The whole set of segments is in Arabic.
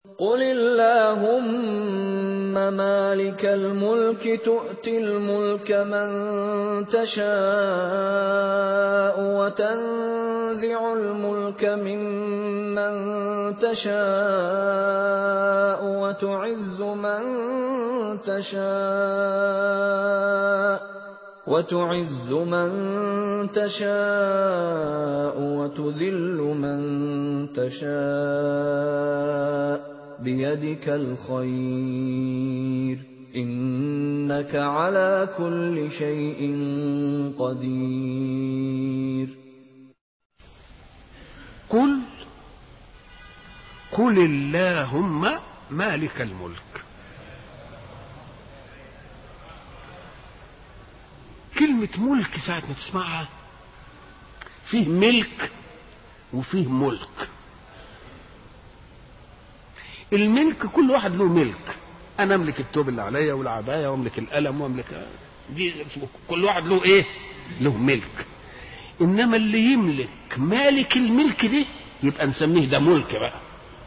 قل اللهم مالك الملك تؤتي الملك من تشاء وتنزع الملك ممن تشاء وتعز من تشاء وتذل من تشاء بيدك الخير إنك على كل شيء قدير. قل اللهم مالك الملك. كلمة ملك ساعة ما تسمعها فيه ملك وفيه ملك. الملك كل واحد له ملك، انا املك الثوب اللي عليا والعبايه واملك القلم واملك دي، كل واحد له ايه؟ له ملك. انما اللي يملك مالك الملك دي يبقى نسميه ده ملك بقى،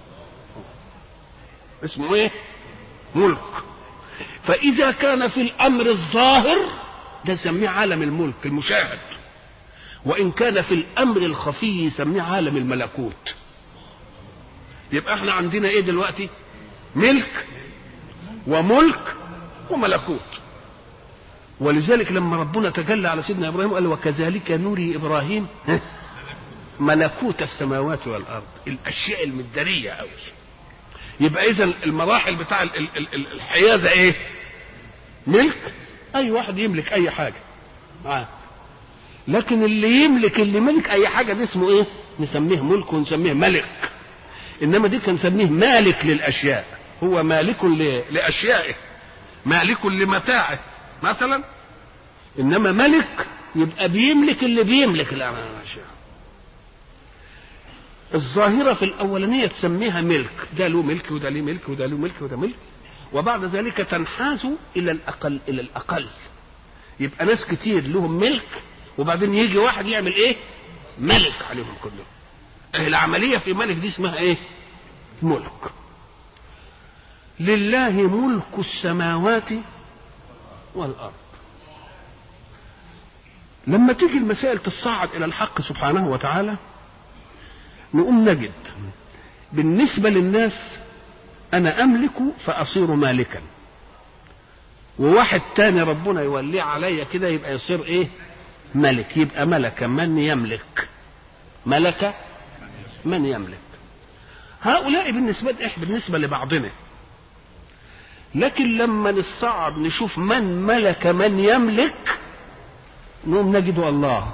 اسمه ايه؟ ملك. فاذا كان في الامر الظاهر ده نسميه عالم الملك المشاهد، وان كان في الامر الخفي يسميه عالم الملكوت. يبقى احنا عندنا ايه دلوقتي؟ ملك وملك وملكوت. ولذلك لما ربنا تجلى على سيدنا ابراهيم قال وكذلك نري ابراهيم ملكوت السماوات والارض، الاشياء المداريه قوي. يبقى اذا المراحل بتاع الحيازه ايه؟ ملك، اي واحد يملك اي حاجه لكن اللي يملك اللي ملك اي حاجه دي اسمه ايه؟ نسميه ملك ونسميه ملك. انما دي كان نسميه مالك للاشياء، هو مالك لاشيائه، مالك لمتاعه مثلا. انما ملك يبقى بيملك اللي بيملك الاشياء. الظاهره في الاولانيه تسميها ملك، ده له ملك وده له ملك وده له ملك وده ملك، وبعد ذلك تنحاز الى الاقل الى الاقل. يبقى ناس كتير لهم ملك وبعدين يجي واحد يعمل ايه؟ ملك عليهم كلهم. العمليه في ملك دي اسمها ايه؟ ملك. لله ملك السماوات والارض. لما تيجي المسائل تصعد الى الحق سبحانه وتعالى نقوم نجد بالنسبه للناس انا املك فاصير مالكا، وواحد تاني ربنا يوليه عليا كده يبقى يصير ايه؟ ملك. يبقى ملك من يملك، ملك من يملك. هؤلاء بالنسبة لبعضنا. لكن لما نصعد نشوف من ملك من يملك نقوم نجد الله.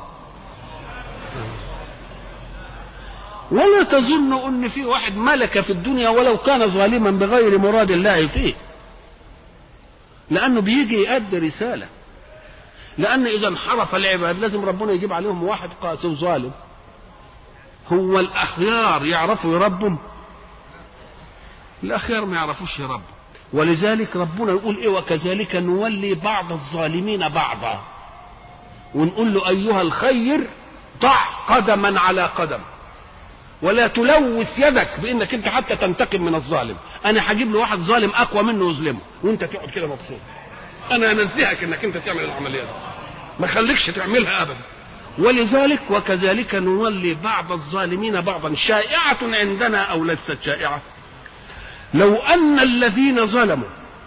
ولا تظن ان في واحد ملك في الدنيا ولو كان ظالما بغير مراد الله فيه، لانه بيجي يؤدي رسالة. لان اذا انحرف العباد لازم ربنا يجيب عليهم واحد قاسي وظالم. هو الاخيار يعرفوا يربهم؟ الاخيار ما يعرفوش يربوا. ولذلك ربنا يقول ايه؟ وكذلك نولي بعض الظالمين بعضا. ونقول له ايها الخير ضع قدما على قدم، ولا تلوث يدك بانك انت حتى تنتقم من الظالم. انا هجيب له واحد ظالم اقوى منه يظلمه وانت تقعد كده مبسوط. انا انزهك انك انت تعمل العمليه دي، ما خليكش تعملها ابدا. ولذلك وكذلك نولي بعض الظالمين بعضا. شائعة عندنا او ليست شائعة؟ لو ان الذين ظلموا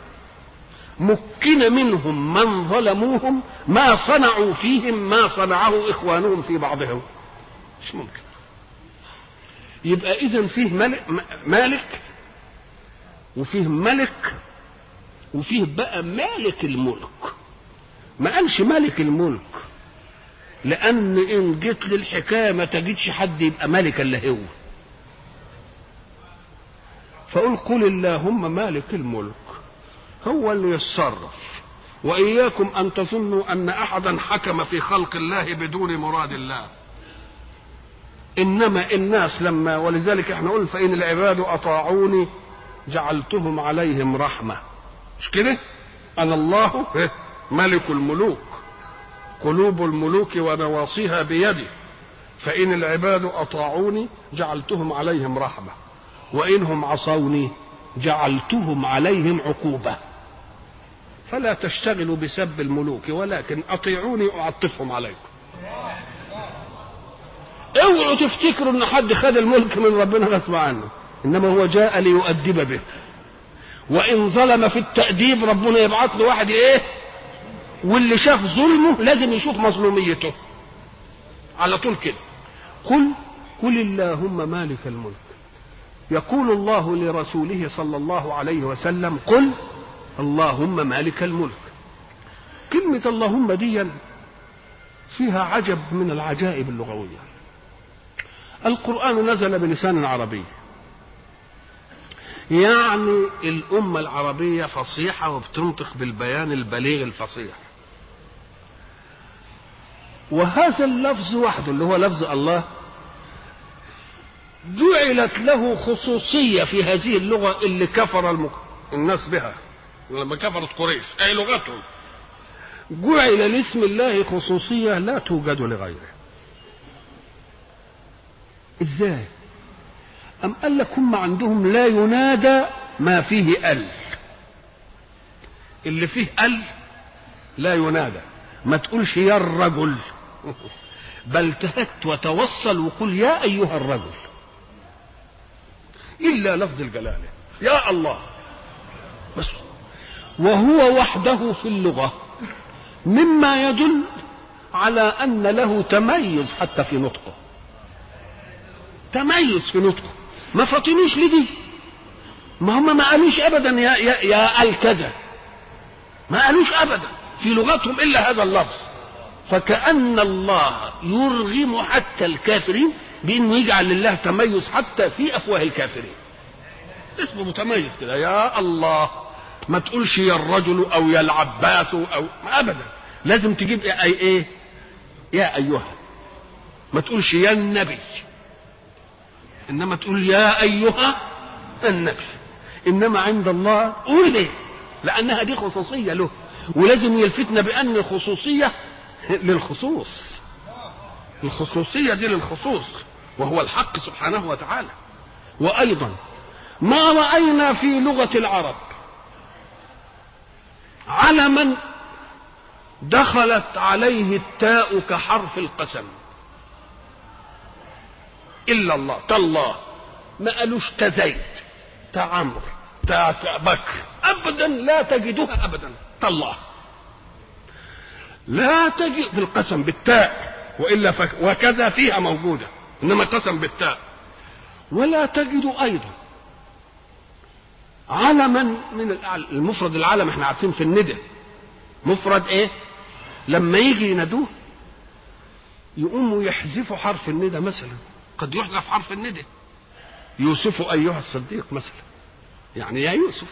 مكن منهم من ظلموهم ما صنعوا فيهم ما صنعه اخوانهم في بعضهم. مش ممكن. يبقى اذن فيه مالك وفيه ملك وفيه بقى مالك الملك. ما قالش مالك الملك، لان ان جيت للحكايه ما تجدش حد يبقى ملك الا هو. فقل قل اللهم مالك الملك، هو اللي يتصرف. واياكم ان تظنوا ان احدا حكم في خلق الله بدون مراد الله. انما الناس لما، ولذلك احنا قلنا فان العباد اطاعوني جعلتهم عليهم رحمه. مش كده؟ انا الله ملك الملوك، قلوب الملوك ونواصيها بيدي، فان العباد اطاعوني جعلتهم عليهم رحمه وانهم عصوني جعلتهم عليهم عقوبة فلا تشتغلوا بسب الملوك ولكن أطيعوني أعطفهم عليكم. اوعوا تفتكروا ان حد خد الملك من ربنا غصب عنه، انما هو جاء ليؤدب به، وان ظلم في التأديب ربنا يبعث له واحد ايه، واللي شاف ظلمه لازم يشوف مظلوميته على طول كده. قل اللهم مالك الملك. يقول الله لرسوله صلى الله عليه وسلم قل اللهم مالك الملك. كلمة اللهم دي فيها عجب من العجائب اللغوية. القرآن نزل بلسان عربي، يعني الأمة العربية فصيحة وبتنطق بالبيان البليغ الفصيح، وهذا اللفظ وحده اللي هو لفظ الله جعلت له خصوصية في هذه اللغة اللي كفر الناس بها لما كفرت قريش، أي لغتهم، جعل لاسم الله خصوصية لا توجد لغيره. ازاي؟ أم قال لك هم عندهم لا ينادى ما فيه ال، اللي فيه ال لا ينادى، ما تقولش يا الرجل بل تهت وتوصل وقل يا أيها الرجل، إلا لفظ الجلالة يا الله بس. وهو وحده في اللغة مما يدل على أن له تميز حتى في نطقه، تميز في نطقه. ما فاطنيش لدي، ما هم ما قالوش ابدا يا الكذا، ما قالوش ابدا في لغتهم الا هذا اللفظ. فكأن الله يرغم حتى الكافرين بانه يجعل لله تميز حتى في افواه الكافرين، اسمه متميز كده يا الله. ما تقولش يا الرجل او يا العباس او ابدا، لازم تجيب ايه يا ايها، ما تقولش يا النبي، انما تقول يا ايها النبي. انما عند الله قول ليه؟ لانها دي خصوصيه له، ولازم يلفتنا بان الخصوصيه للخصوص، الخصوصيه دي للخصوص وهو الحق سبحانه وتعالى. وايضا ما راينا في لغه العرب علما دخلت عليه التاء كحرف القسم إلا الله. تالله ما قالوش تزيد تعمر بكر أبدا، لا تجدها أبدا. تالله لا تجد في القسم بالتاء، وإلا وكذا فيها موجودة، إنما قسم بالتاء. ولا تجد أيضا علما من المفرد. العلم احنا عارفين في الندى مفرد ايه، لما يجي ينادوه يقوموا يحذفوا حرف الندى. مثلا قد يحذف حرف الندى، يوسف ايها الصديق مثلا، يعني يا يوسف،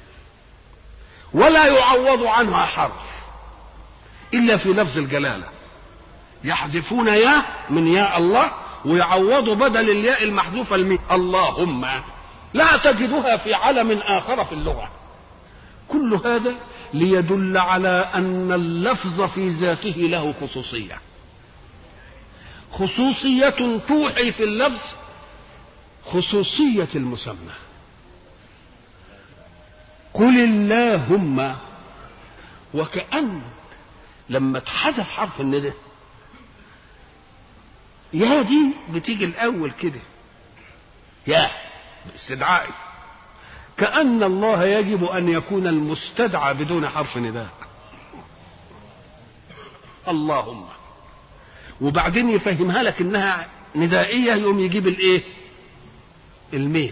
ولا يعوض عنها حرف الا في لفظ الجلاله. يحذفون يا من يا الله ويعوضوا بدل الياء المحذوفه الميم اللهم. لا تجدها في علم اخر في اللغه. كل هذا ليدل على ان اللفظ في ذاته له خصوصيه، خصوصيه توحي في اللفظ خصوصيه المسمى. قل اللهم، وكأن لما اتحذف حرف الندى يا دي بتيجي الاول كده يا استدعائي، كأن الله يجب ان يكون المستدعى بدون حرف نداء اللهم، وبعدين يفهمها لك انها ندائيه يقوم يجيب الايه الميم.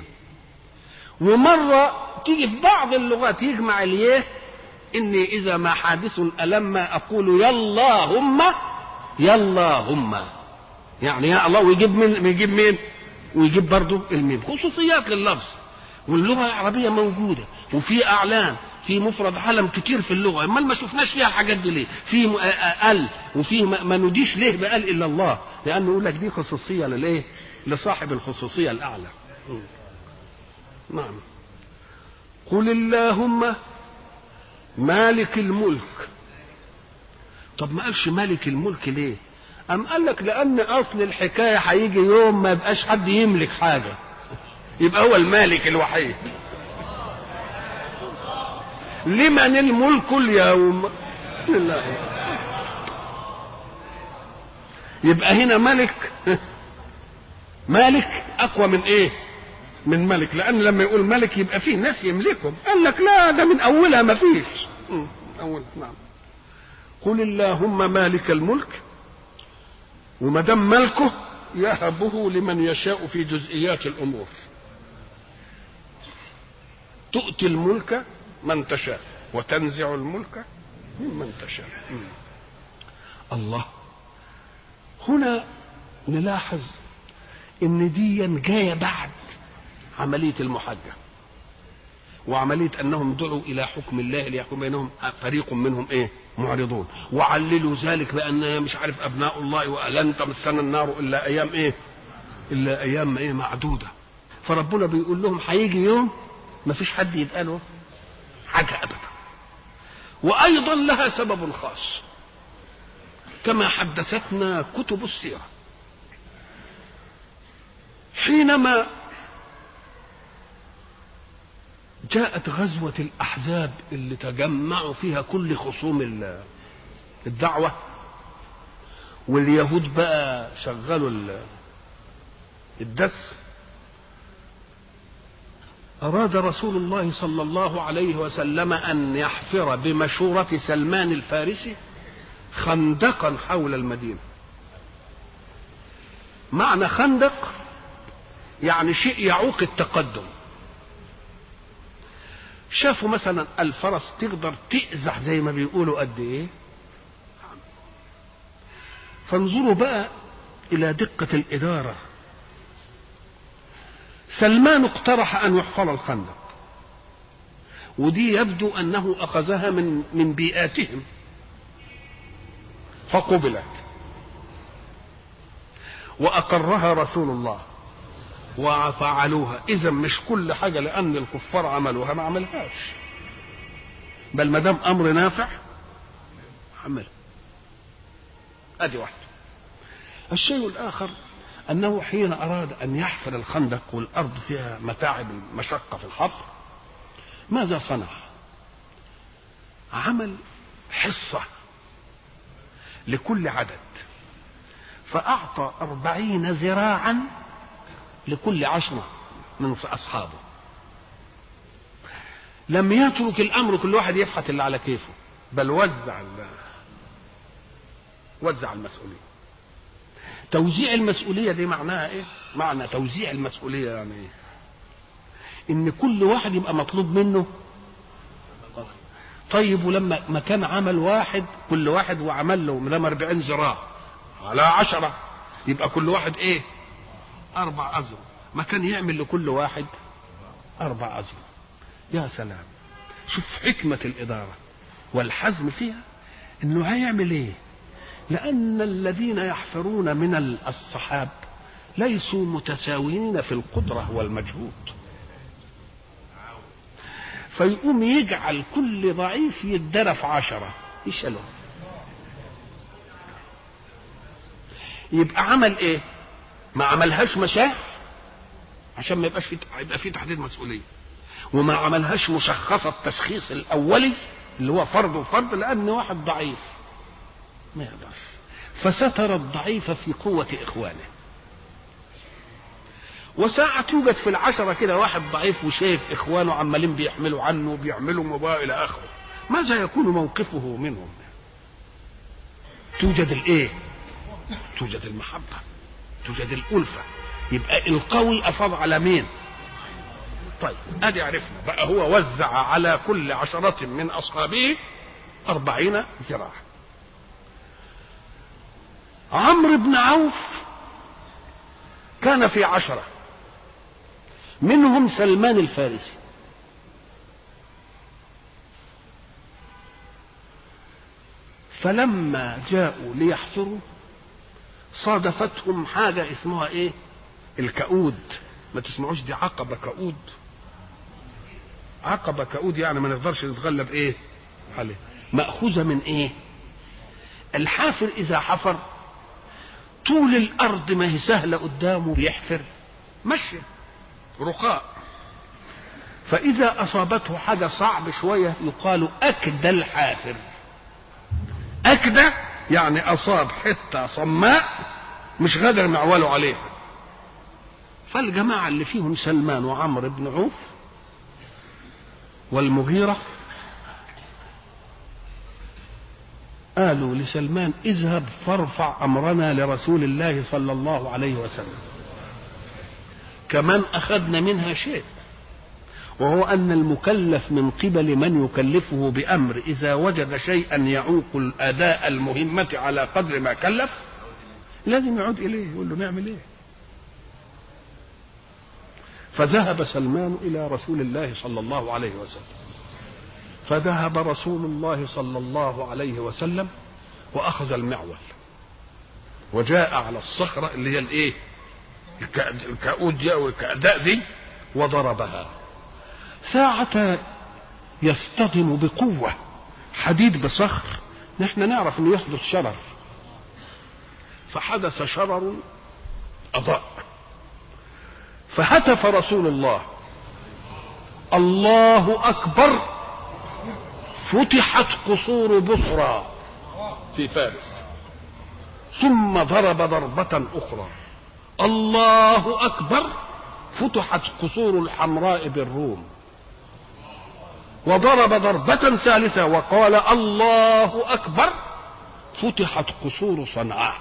ومره تيجي في بعض اللغات يجمع الياء، اني اذا ما حادث ألما اقول ياllaهم ياllaهم، يعني يا الله، ويجيب مين ويجيب برضه الميم. خصوصيات لللفظ، واللغه العربيه موجوده وفي اعلام في مفرد علم كتير في اللغه، امال ما شفناش فيها الحاجات دي ليه؟ في ال وفي ما نديش ليه بقال الا الله، لانه يقول لك دي خصوصيه للايه؟ لصاحب الخصوصيه الاعلى. نعم. قل اللهم مالك الملك. طب ما قالش مالك الملك ليه؟ أم قال لك لأن أصل الحكاية هيجي يوم ما يبقاش حد يملك حاجة، يبقى هو المالك الوحيد. لمن الملك اليوم؟ لله. يبقى هنا ملك، مالك اقوى من ايه؟ من ملك، لان لما يقول ملك يبقى فيه ناس يملكهم. قال لك لا، ده من اولها ما فيش. نعم. قل اللهم مالك الملك، وما دام ملكه يهبه لمن يشاء في جزئيات الامور. تؤتي الملك من تشاء وتنزع الملك ممن تشاء. الله. هنا نلاحظ ان دي جايه بعد عمليه المحاجه وعمليه انهم دعوا الى حكم الله ليحكم بينهم، فريق منهم ايه؟ معرضون، وعللوا ذلك بان مش عارف ابناء الله ولن تمسنا النار الا ايام ايه؟ الا ايام ايه؟ معدوده. فربنا بيقول لهم هيجي يوم ما فيش حد يتقاله حاجه ابدا. وايضا لها سبب خاص كما حدثتنا كتب السيره. حينما جاءت غزوة الأحزاب اللي تجمعوا فيها كل خصوم الدعوة، واليهود بقى شغلوا الدس، أراد رسول الله صلى الله عليه وسلم أن يحفر بمشورة سلمان الفارسي خندقا حول المدينة. معنى خندق يعني شيء يعوق التقدم. شافوا مثلا الفرس تقدر تأزح زي ما بيقولوا قد ايه، فانظروا بقى الى دقة الادارة. سلمان اقترح ان يحفر الخندق، ودي يبدو انه اخذها من بيئاتهم فقبلت واقرها رسول الله وفعلوها. اذا مش كل حاجه لان الكفار عملوها ما عملهاش، بل ما دام امر نافع عمل. ادي واحده. الشيء الاخر انه حين اراد ان يحفر الخندق والارض فيها متاعب المشقه في الحفر، ماذا صنع؟ عمل حصه لكل عدد، فاعطى 40 ذراعا لكل 10 من أصحابه. لم يترك الأمر كل واحد يفحت اللي على كيفه، بل وزع المسؤولية. توزيع المسؤولية دي معناها إيه؟ معنى توزيع المسؤولية يعني إيه؟ إن كل واحد يبقى مطلوب منه. طيب ولما ما كان عمل واحد، كل واحد وعمل له من 40 ذراع على 10، يبقى كل واحد إيه؟ 4 أذرع. ما كان يعمل لكل واحد 4 أذرع. يا سلام، شوف حكمة الإدارة والحزم فيها. إنه هيعمل إيه؟ لأن الذين يحفرون من الصحاب ليسوا متساويين في القدرة والمجهود، فيقوم يجعل كل ضعيف يتدرف 10 يشيله. يبقى عمل إيه؟ ما عملهاش مشاع عشان ما يبقى في تحديد مسؤوليه، وما عملهاش مشخصه التشخيص الاولي اللي هو فرد وفرد، لان واحد ضعيف ما يقدرش، فستر الضعيف في قوه اخوانه. وساعة يوجد في 10 كده واحد ضعيف وشايف اخوانه عمالين بيحملوا عنه وبيعملوا مباراة الى اخره، ماذا يكون موقفه منهم؟ توجد الايه؟ توجد المحبه، توجد الألفة. يبقى القوي أفاض على مين؟ طيب ادي عرفنا بقى. هو وزع على كل 10 من أصحابه 40 ذراع. عمرو بن عوف كان في 10 منهم سلمان الفارسي. فلما جاءوا ليحفروا صادفتهم حاجة اسمها ايه؟ الكؤود. ما تسمعوش دي عقبة كؤود؟ عقبة كؤود يعني ما نقدرش نتغلب ايه عليه. مأخوذة من ايه؟ الحافر اذا حفر طول الارض ما هي سهلة قدامه يحفر مشي رخاء، فإذا أصابته حاجة صعب شوية يقال أكدى الحافر. أكدى يعني أصاب حتة صماء مش قادر معوله عليها. فالجماعة اللي فيهم سلمان وعمرو بن عوف والمغيرة قالوا لسلمان اذهب فارفع أمرنا لرسول الله صلى الله عليه وسلم. كمان أخذنا منها شيء، وهو أن المكلف من قبل من يكلفه بأمر إذا وجد شيئا يعوق الأداء المهمة على قدر ما كلف لازم يعود إليه يقول له نعمل إيه. فذهب سلمان إلى رسول الله صلى الله عليه وسلم، فذهب رسول الله صلى الله عليه وسلم وأخذ المعول وجاء على الصخرة اللي هي الإيه الكؤود دي أو الكأداء دي وضربها. ساعة يصطدم بقوة حديد بصخر نحن نعرف انه يحدث شرر، فحدث شرر أضاء، فهتف رسول الله الله أكبر، فتحت قصور بصرى في فارس، ثم ضرب ضربة أخرى الله أكبر، فتحت قصور الحمراء بالروم، وضرب ضربة ثالثة وقال الله أكبر، فتحت قصور صنعاء.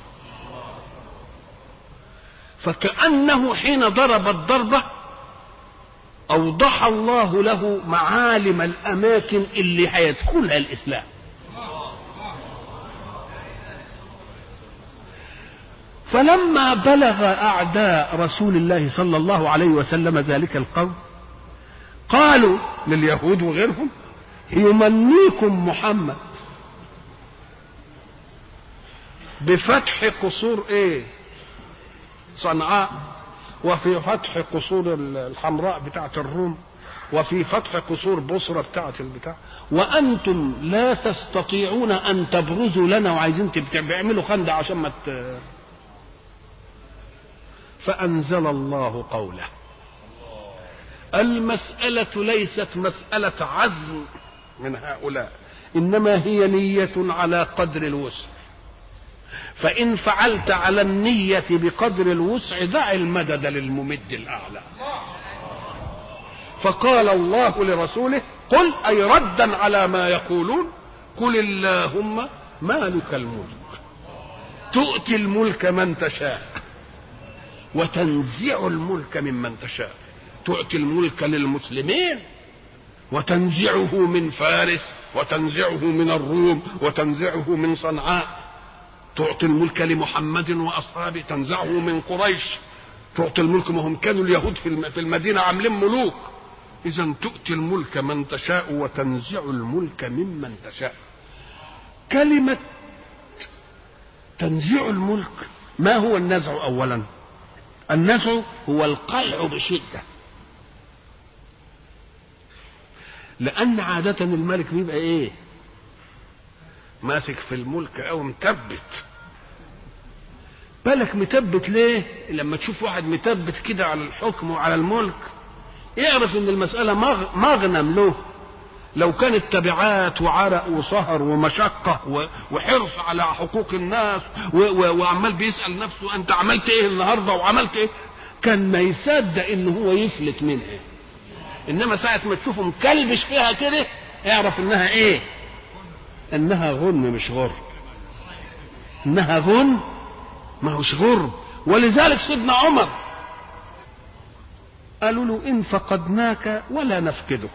فكأنه حين ضرب الضربة أوضح الله له معالم الأماكن اللي هيدخلها الإسلام. فلما بلغ أعداء رسول الله صلى الله عليه وسلم ذلك القول قالوا لليهود وغيرهم يمنيكم محمد بفتح قصور ايه صنعاء، وفي فتح قصور الحمراء بتاعة الروم، وفي فتح قصور بصرة بتاعة البتاع، وأنتم لا تستطيعون أن تبرزوا لنا وعايزين تعملوا خندق عشان ما فأنزل الله قوله المسألة ليست مسألة عزم من هؤلاء، إنما هي نية على قدر الوسع، فإن فعلت على النية بقدر الوسع دع المدد للممد الأعلى. فقال الله لرسوله قل أي ردا على ما يقولون قل اللهم مالك الملك تؤتي الملك من تشاء وتنزع الملك ممن تشاء، تؤتي الملك للمسلمين وتنزعه من فارس وتنزعه من الروم وتنزعه من صنعاء، تعطي الملك لمحمد وأصحابه تنزعه من قريش، تعطي الملك، ما هم كانوا اليهود في المدينة عاملين ملوك، إذن تؤتي الملك من تشاء وتنزع الملك ممن تشاء. كلمة تنزع الملك ما هو النزع؟ أولا النزع هو القلع بشدة، لأن عادة الملك بيبقى إيه ماسك في الملك أو متبت. بالك متبت ليه؟ لما تشوف واحد متبت كده على الحكم وعلى الملك يعرف ان المسألة مغنم له. لو كانت تبعات وعرق وسهر ومشقة وحرص على حقوق الناس وعمال بيسأل نفسه انت عملت ايه النهاردة وعملت ايه، كان ما يصدق ان هو يفلت منها. انما ساعة ما تشوفه مكلبش فيها كده اعرف انها ايه، انها غنم مش غر، انها غنم ما هوش غر. ولذلك سيدنا عمر قالوا له ان فقدناك ولا نفقدك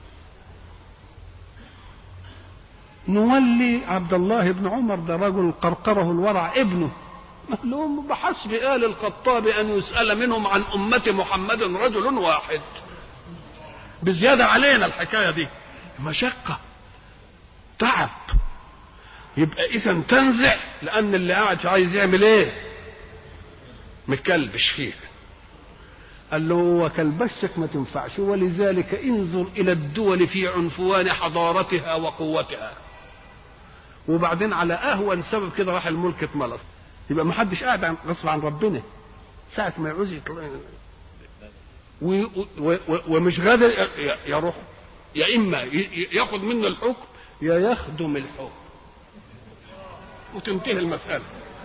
نولي عبد الله بن عمر، ده رجل قرقره الورع ابنه، قال لهم بحسب آل الخطاب ان يسأل منهم عن أمة محمد رجل واحد، بزيادة علينا الحكاية دي مشقة تعب. يبقى اذا تنزع لان اللي قاعد عايز يعمل ايه مكلبش فيه. قال له وكلبشك ما تنفعش، ولذلك انظر الى الدول في عنفوان حضارتها وقوتها، وبعدين على اهون سبب كده راح الملك اتملص. يبقى ما حدش قاعد غصب عن ربنا، ساعة ما يعوز ومش قادر يروح، يا اما ياخد منه الحكم يا يخدم الحكم وتنتهي المساله،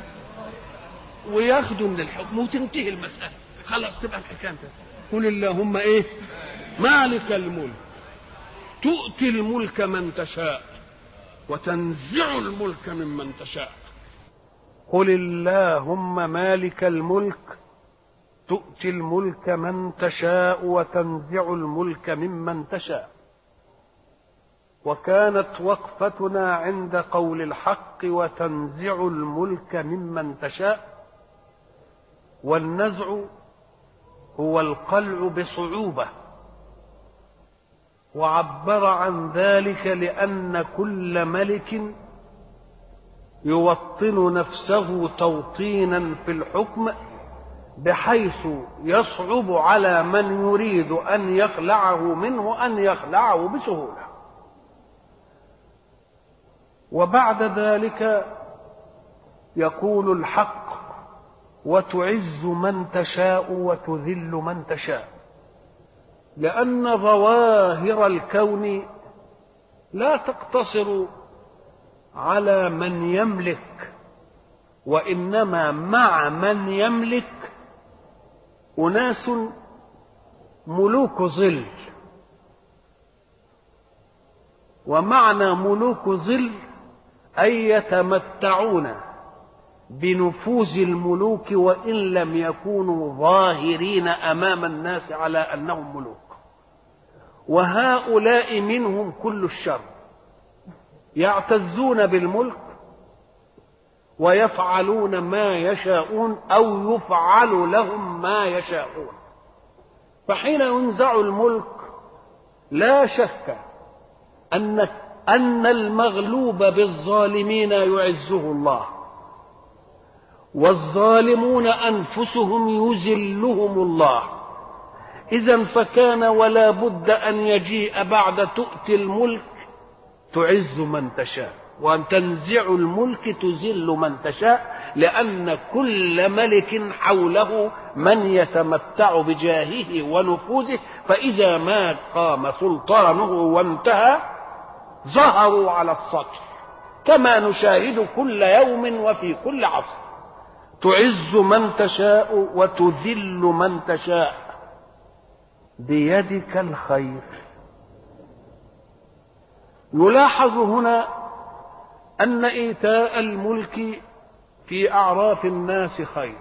ويخدم للحكم وتنتهي المساله، خلاص تبقى الحكايه. قل اللهم ايه؟ مالك الملك تؤتي الملك من تشاء وتنزع الملك ممن تشاء. قل اللهم مالك الملك تؤتي الملك من تشاء وتنزع الملك ممن تشاء. وكانت وقفتنا عند قول الحق وتنزع الملك ممن تشاء. والنزع هو القلع بصعوبة، وعبر عن ذلك لأن كل ملك يوطن نفسه توطينا في الحكم بحيث يصعب على من يريد أن يخلعه منه أن يخلعه بسهولة. وبعد ذلك يقول الحق وتعز من تشاء وتذل من تشاء، لأن ظواهر الكون لا تقتصر على من يملك، وإنما مع من يملك أناس ملوك ظل. ومعنى ملوك ظل أي يتمتعون بنفوذ الملوك وإن لم يكونوا ظاهرين أمام الناس على أنهم ملوك. وهؤلاء منهم كل الشر، يعتزون بالملك ويفعلون ما يشاءون أو يفعل لهم ما يشاءون. فحين ينزع الملك لا شك أن المغلوب بالظالمين يعزه الله، والظالمون أنفسهم يذلهم الله. إذن فكان ولا بد أن يجيء بعد تؤتي الملك تعز من تشاء وأن تنزع الملك تذل من تشاء، لأن كل ملك حوله من يتمتع بجاهه ونفوذه، فإذا ما قام سلطانه وانتهى ظهروا على السطح كما نشاهد كل يوم وفي كل عصر. تعز من تشاء وتذل من تشاء بيدك الخير. يلاحظ هنا أن إيتاء الملك في أعراف الناس خير،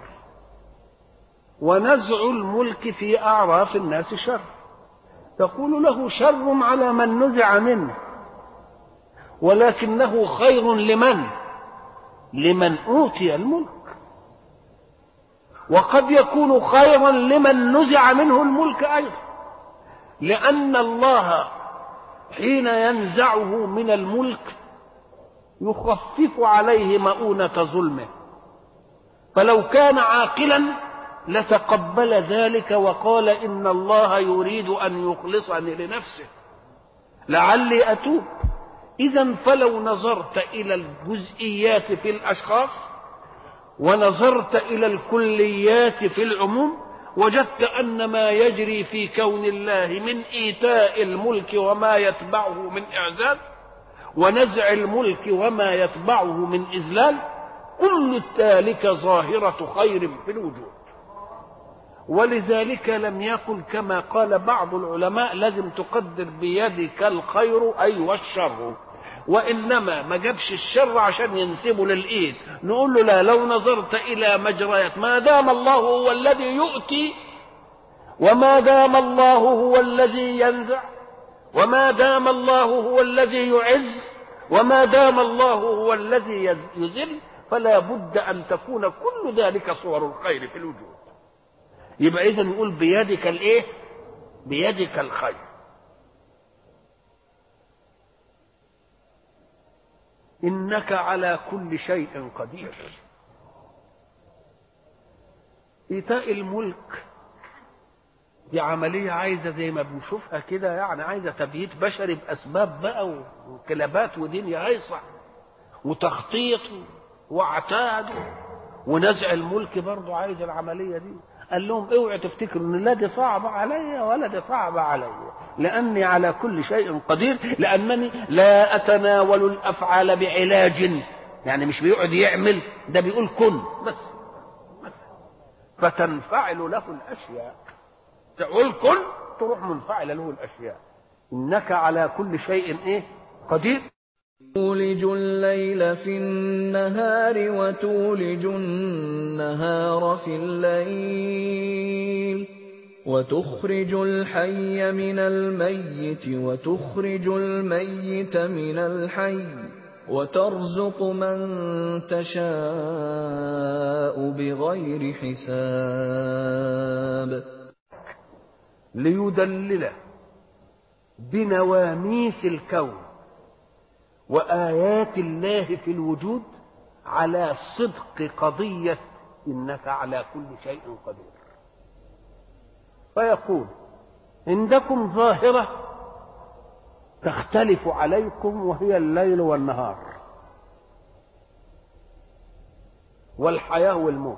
ونزع الملك في أعراف الناس شر. تقول له شر على من نزع منه، ولكنه خير لمن أوتي الملك. وقد يكون خيرا لمن نزع منه الملك أيضا، لأن الله حين ينزعه من الملك يخفف عليه مؤونة ظلمه، فلو كان عاقلا لتقبل ذلك وقال إن الله يريد أن يخلصني لنفسه لعلي أتوب. إذن فلو نظرت إلى الجزئيات في الأشخاص ونظرت إلى الكليات في العموم وجدت أن ما يجري في كون الله من إيتاء الملك وما يتبعه من إعزاز، ونزع الملك وما يتبعه من إذلال، كل ذلك ظاهرة خير في الوجود. ولذلك لم يقل كما قال بعض العلماء لازم تقدر بيدك الخير أي والشر، وإنما ما جابش الشر عشان ينسبه للإيد. نقول له لا، لو نظرت إلى مجريات ما دام الله هو الذي يؤتي، وما دام الله هو الذي ينزع، وما دام الله هو الذي يعز، وما دام الله هو الذي يذل، فلا بد أن تكون كل ذلك صور الخير في الوجود. يبقى إذن نقول بيدك الإيه؟ بيدك الخير. إنك على كل شيء قدير. إيتاء الملك دي عملية عايزة زي ما بنشوفها كده، يعني عايزة تبييت بشري بأسباب بقى وكلابات ودنيا هيصة وتخطيط واعتاد. ونزع الملك برضو عايز العملية دي. قال لهم اوعوا تفتكروا ان لا دي صعبة علي ولا دي صعبة علي، لأني على كل شيء قدير، لأنني لا أتناول الأفعال بعلاج، يعني مش بيقعد يعمل، ده بيقول كن بس فتنفعل له الأشياء، تقول كن تروح منفعل له الأشياء. إنك على كل شيء إيه قدير. تولج الليل في النهار وتولج النهار في الليل وتخرج الحي من الميت وتخرج الميت من الحي وترزق من تشاء بغير حساب. ليدلل بنواميس الكون وآيات الله في الوجود على صدق قضية إنك على كل شيء قدير. فيقول عندكم ظاهرة تختلف عليكم وهي الليل والنهار والحياة والموت.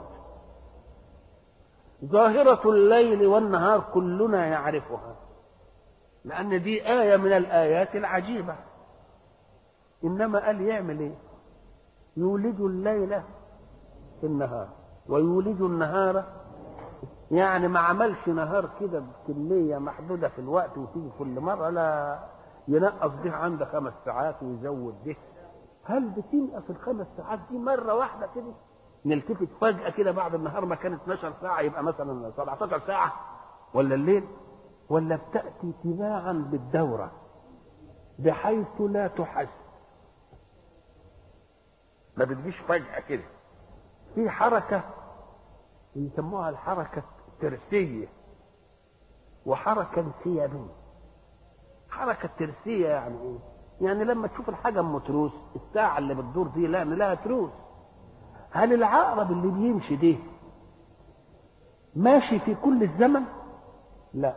ظاهرة الليل والنهار كلنا يعرفها، لأن دي آية من الآيات العجيبة. إنما قال يعمل إيه؟ يولج الليل في النهار ويولج النهار، يعني ما عملش نهار كده بكمية محدودة في الوقت وتيجي كل مرة، لا، ينقص به عنده 5 ساعات ويزود به. هل بتبقى في ال5 ساعات دي مرة واحدة كده نلتفت فجأة كده بعد النهار ما كانت 12 ساعة يبقى مثلا 17 ساعة ولا الليل، ولا بتأتي تباعا بالدورة بحيث لا تحس، ما بتجيش فجأة كده، في حركة يسموها الحركة الترسية وحركة انسيابية. حركة ترسية يعني ايه؟ يعني لما تشوف الحاجة ام تروس، الساعة اللي بتدور دي لان لها تروس. هل العقرب اللي بيمشي ده ماشي في كل الزمن؟ لا،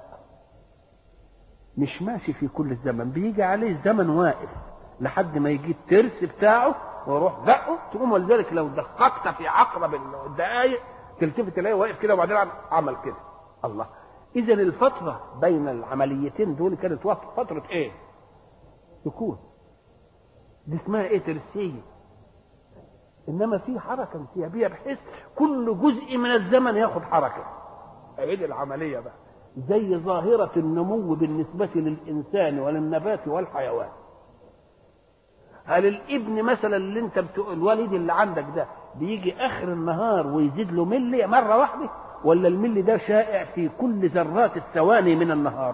مش ماشي في كل الزمن، بيجي عليه الزمن واقف لحد ما يجي الترس بتاعه ويروح دقه تقوم. ولذلك لو دققت في عقرب الدقايق تلتفت تلاقيه واقف كده وبعدين عمل كده. الله، اذا الفترة بين العمليتين دول كانت فترة ايه؟ سكون. دي اسمها ايه؟ ترسية. انما في حركة انسيابية بحيث كل جزء من الزمن ياخد حركة. اهي دي العملية بقى، زي ظاهرة النمو بالنسبة للإنسان وللنبات والحيوان. هل الابن مثلا اللي انت الوالد اللي عندك ده بيجي اخر النهار ويزيد له ملي مرة واحدة، ولا الملي ده شائع في كل ذرات الثواني من النهار؟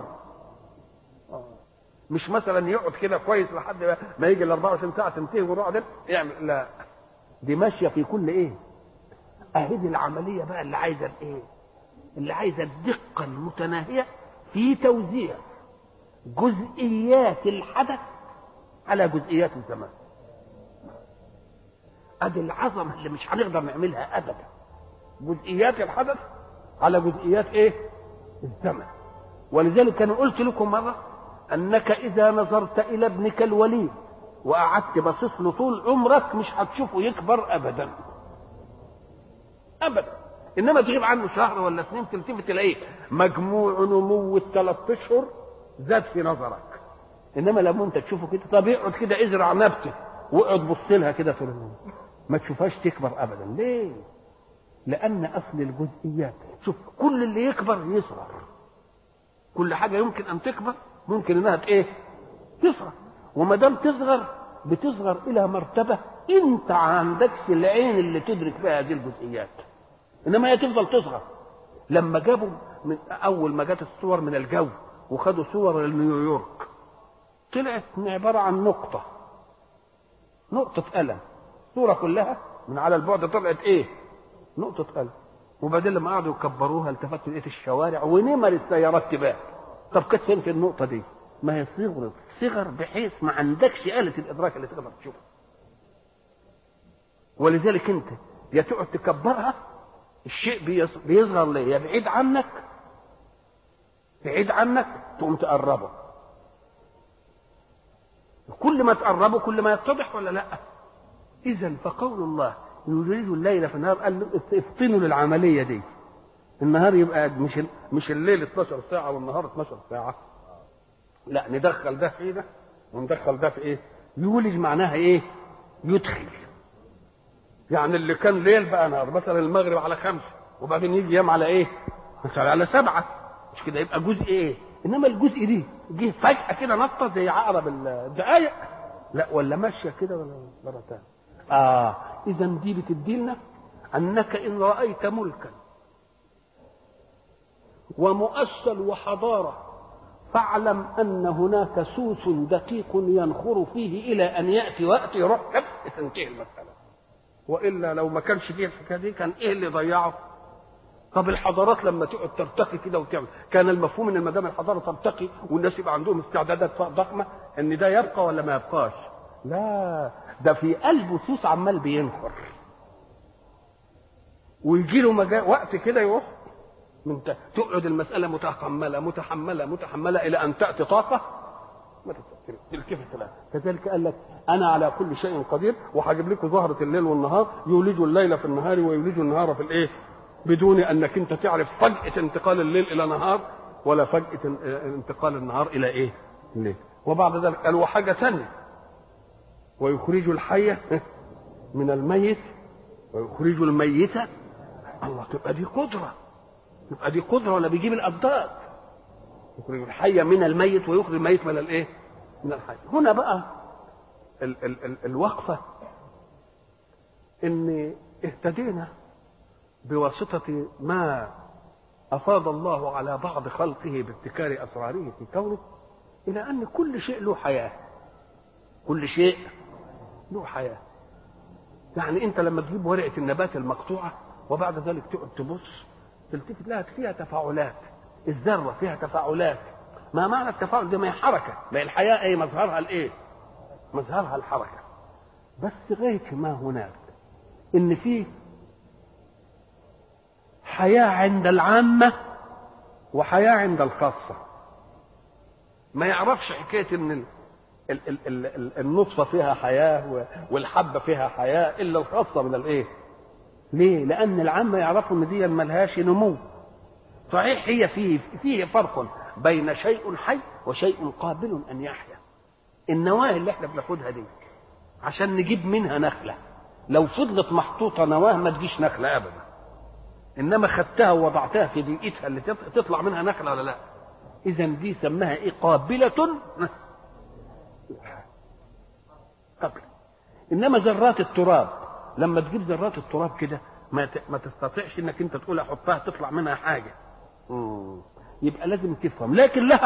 مش مثلا يقعد كده كويس لحد ما يجي ال 24 ساعة تنتهي ويقعد يعمل، لا، دي ماشية في كل ايه؟ اهي دي العملية بقى اللي عايزة الايه؟ اللي عايزة الدقة المتناهية في توزيع جزئيات الحدث على جزئيات الزمان. ادي العظمة اللي مش هنقدر نعملها ابدا، جزئيات الحدث على جزئيات ايه؟ الزمن. ولذلك انا قلت لكم مرة انك اذا نظرت الى ابنك الوليد وقعدت باصص له طول عمرك مش هتشوفه يكبر ابدا ابدا. انما تغيب عنه شهر ولا 2 تلتفت تلاقيه مجموع نمو ال3 اشهر زاد في نظرك. انما لما انت تشوفه كده، طب يقعد كده ازرع نبته واقعد بص لها كده في ما تشوفهاش تكبر ابدا. ليه؟ لان اصل الجزئيات، شوف، كل اللي يكبر يصغر، كل حاجه يمكن ان تكبر ممكن انها ايه؟ تصغر. وما دام تصغر بتصغر الى مرتبه انت عندكش العين اللي تدرك بها هذه الجزئيات، انما هي تفضل تصغر. لما جابوا من اول ما جت الصور من الجو وخدوا صور لنيويورك، طلعت عباره عن نقطه قلم، الصوره كلها من على البعد طلعت ايه؟ نقطه قلم. وبعدين لما قعدوا يكبروها التفتوا لقيت الشوارع ونمر السيارات تبان. طب كانت فين في النقطه دي؟ ما هي صغر بحيث ما عندكش آلة الادراك اللي تقدر تشوفها. ولذلك انت يا تقعد تكبرها، الشيء بيصغر ليه؟ يا بعيد عنك تقوم تقربه، كل ما تقربه كل ما يتضح ولا لا؟ اذا فقول الله يولج الليل في النهار قال له افطنوا للعمليه دي، النهار يبقى مش الليل 12 ساعه والنهار 12 ساعه، لا ندخل ده في ده وندخل ده في ايه. يولج معناها ايه؟ يدخل. يعني اللي كان ليل بقى نهار، مثلا المغرب على 5 وبعدين يجي يوم على ايه؟ مثلا على 7، مش كده يبقى جزء ايه؟ انما الجزء دي جه فجاه كده نطه زي عقرب الدقايق، لا ولا ماشيه كده ولا مرتين. اذا دي بتدي لنا انك ان رايت ملكا ومؤصل وحضاره فاعلم ان هناك سوس دقيق ينخر فيه الى ان ياتي وقت يروح تنتهي المساله. والا لو ما كانش فيه الحكايه دي كان ايه اللي ضيعه؟ طب الحضارات لما تقعد ترتقي كده وتعمل، كان المفهوم ان ما دام الحضاره ترتقي والناس يبقى عندهم استعدادات ضخمه ان ده يبقى ولا ما يبقاش؟ لا، ده في قلبه سوس عمال بينخر ويجي له وقت كده يروح تقعد المساله متحمله الى ان تاتي طاقه ما تلتفت لها. كذلك قال لك انا على كل شيء قدير، وهجيب لكم ظهره الليل والنهار، يولج الليل في النهار ويولج النهار في الايه، بدون انك انت تعرف فجاه انتقال الليل الى نهار ولا فجاه انتقال النهار الى ايه؟ الليل. وبعد ذلك قال وحاجه ثانيه، ويخرج الحي من الميت ويخرج الميت. الله، تبقى دي قدره ولا بيجيب الابداد؟ يخرج الحي من الميت ويخرج الميت من الايه؟ من الحي. هنا بقى الوقفه ان اهتدينا بواسطه ما افاض الله على بعض خلقه بابتكار اسراره في كونه الى ان كل شيء له حياه. كل شيء له حياه. يعني انت لما تجيب ورقه النبات المقطوعه وبعد ذلك تقعد تبص تلتفت لها فيها تفاعلات، الذره فيها تفاعلات. ما معنى التفاعل ده؟ ما هي حركه، ما هي الحياه ايه مظهرها الايه؟ مظهرها الحركه. بس غايه ما هناك ان في حياه عند العامه وحياه عند الخاصه. ما يعرفش حكايه ان النطفه فيها حياه والحبه فيها حياه الا الخاصه من الايه؟ ليه؟ لان العامه يعرفوا ان دي ملهاش نمو. صحيح هي فيه فرق بين شيء حي وشيء قابل ان يحيا. النواه اللي احنا بناخدها دي عشان نجيب منها نخله، لو فضلت محطوطه نواه ما تجيش نخله ابدا، انما خدتها ووضعتها في بيئتها اللي تطلع منها نخله ولا لا؟ اذا دي سماها ايه؟ قابله. قبل. انما ذرات التراب لما تجيب ذرات التراب كده ما تستطيعش انك انت تقول احطها تطلع منها حاجه. يبقى لازم تفهم، لكن لها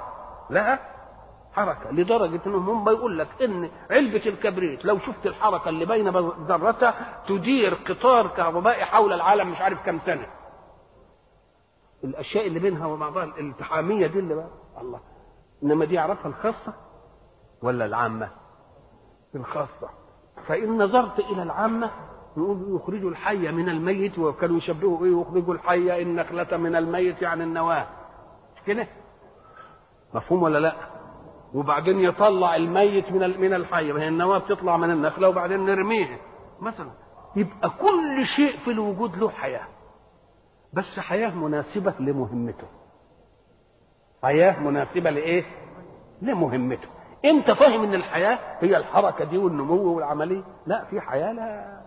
حركه لدرجه انهم هم يقول لك ان علبه الكبريت لو شفت الحركه اللي بين ذرتها تدير قطار كهربائي حول العالم مش عارف كم سنه. الاشياء اللي بينها وبعضها الالتحاميه دي اللي بقى الله. انما دي يعرفها الخاصه ولا العامه؟ الخاصه. فان نظرت الى العامه يقول يخرجوا الحي من الميت، وكانوا يشبهوا ايه؟ يخرجوا الحي النخله من الميت يعني النواه كده. مفهوم ولا لا؟ وبعدين يطلع الميت من الحي، ما هي النواه بتطلع من النخله وبعدين نرميها مثلا. يبقى كل شيء في الوجود له حياه، بس حياه مناسبه لمهمته. حياه مناسبه لايه؟ لمهمته. امتى فاهم ان الحياه هي الحركه دي والنمو والعمليه؟ لا، في حياه لا.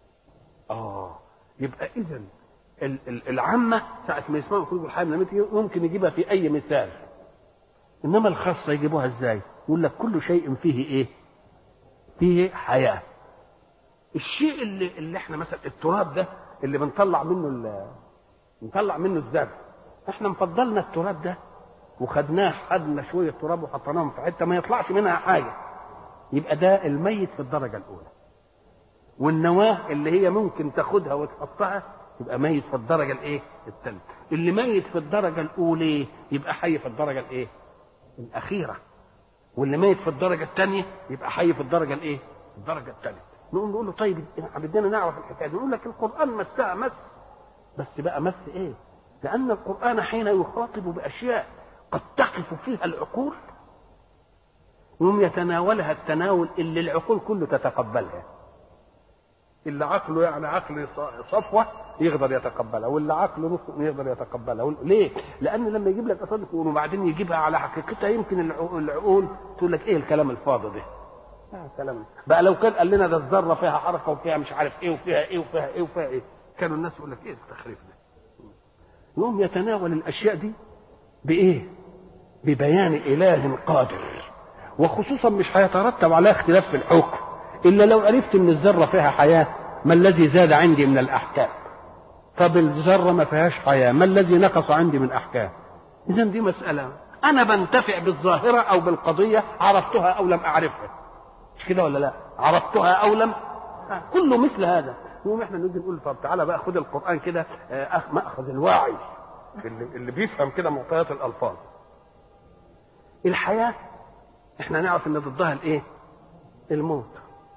يبقى اذا العامه ساعه ما يسمعوا خروج الحياه من الميت ممكن يجيبها في اي مثال، انما الخاصه يجيبوها ازاي؟ يقول لك كل شيء فيه ايه؟ فيه حياه. الشيء اللي احنا مثلا التراب ده اللي بنطلع منه الزرع، احنا مفضلنا التراب ده خدنا شويه تراب وحطيناهم في حته ما يطلعش منها حاجه، يبقى ده الميت في الدرجه الاولى. والنواه اللي هي ممكن تاخدها وتحطها يبقى ميت في الدرجه الايه؟ الثانيه. اللي ميت في الدرجه الاولى يبقى حي في الدرجه الايه؟ الاخيره. واللي ميت في الدرجه الثانيه يبقى حي في الدرجه الايه؟ الدرجه الثالثه. نقول له طيب بدنا نعرف الحكايه دي. نقول لك القران مسها بس بقى مس ايه؟ لان القران حين يخاطب باشياء قد تقف فيها العقول يوم يتناولها التناول اللي العقول كله تتقبلها. اللي عقله يعني عقل صفوه يقدر يتقبلها، واللي عقله نص يقدر يتقبلها. ليه؟ لان لما يجيب لك اصابع وبعدين يجيبها على حقيقتها يمكن العقول تقول لك ايه الكلام الفاضي ده؟ كلام بقى لو كان قال لنا ده الذره فيها حركه وفيها مش عارف ايه وفيها ايه وفيها ايه وفيها ايه، كانوا الناس يقول لك ايه التخريف ده؟ يقوم يتناول الاشياء دي بايه؟ ببيان اله قادر، وخصوصا مش هيترتب على اختلاف في الحكم الا لو عرفت ان الذره فيها حياه، ما الذي زاد عندي من الاحكام؟ طب الذره ما فيهاش حياه، ما الذي نقص عندي من احكام؟ اذا دي مساله انا بنتفع بالظاهره او بالقضيه عرفتها او لم اعرفها، مش كده ولا لا؟ عرفتها او لم كله مثل هذا. يوم احنا نيجي نقول طب تعالى بقى خد القران كده ماخذ الواعي اللي بيفهم كده معطيات الالفاظ. الحياه احنا نعرف ان ضدها الايه؟ الموت.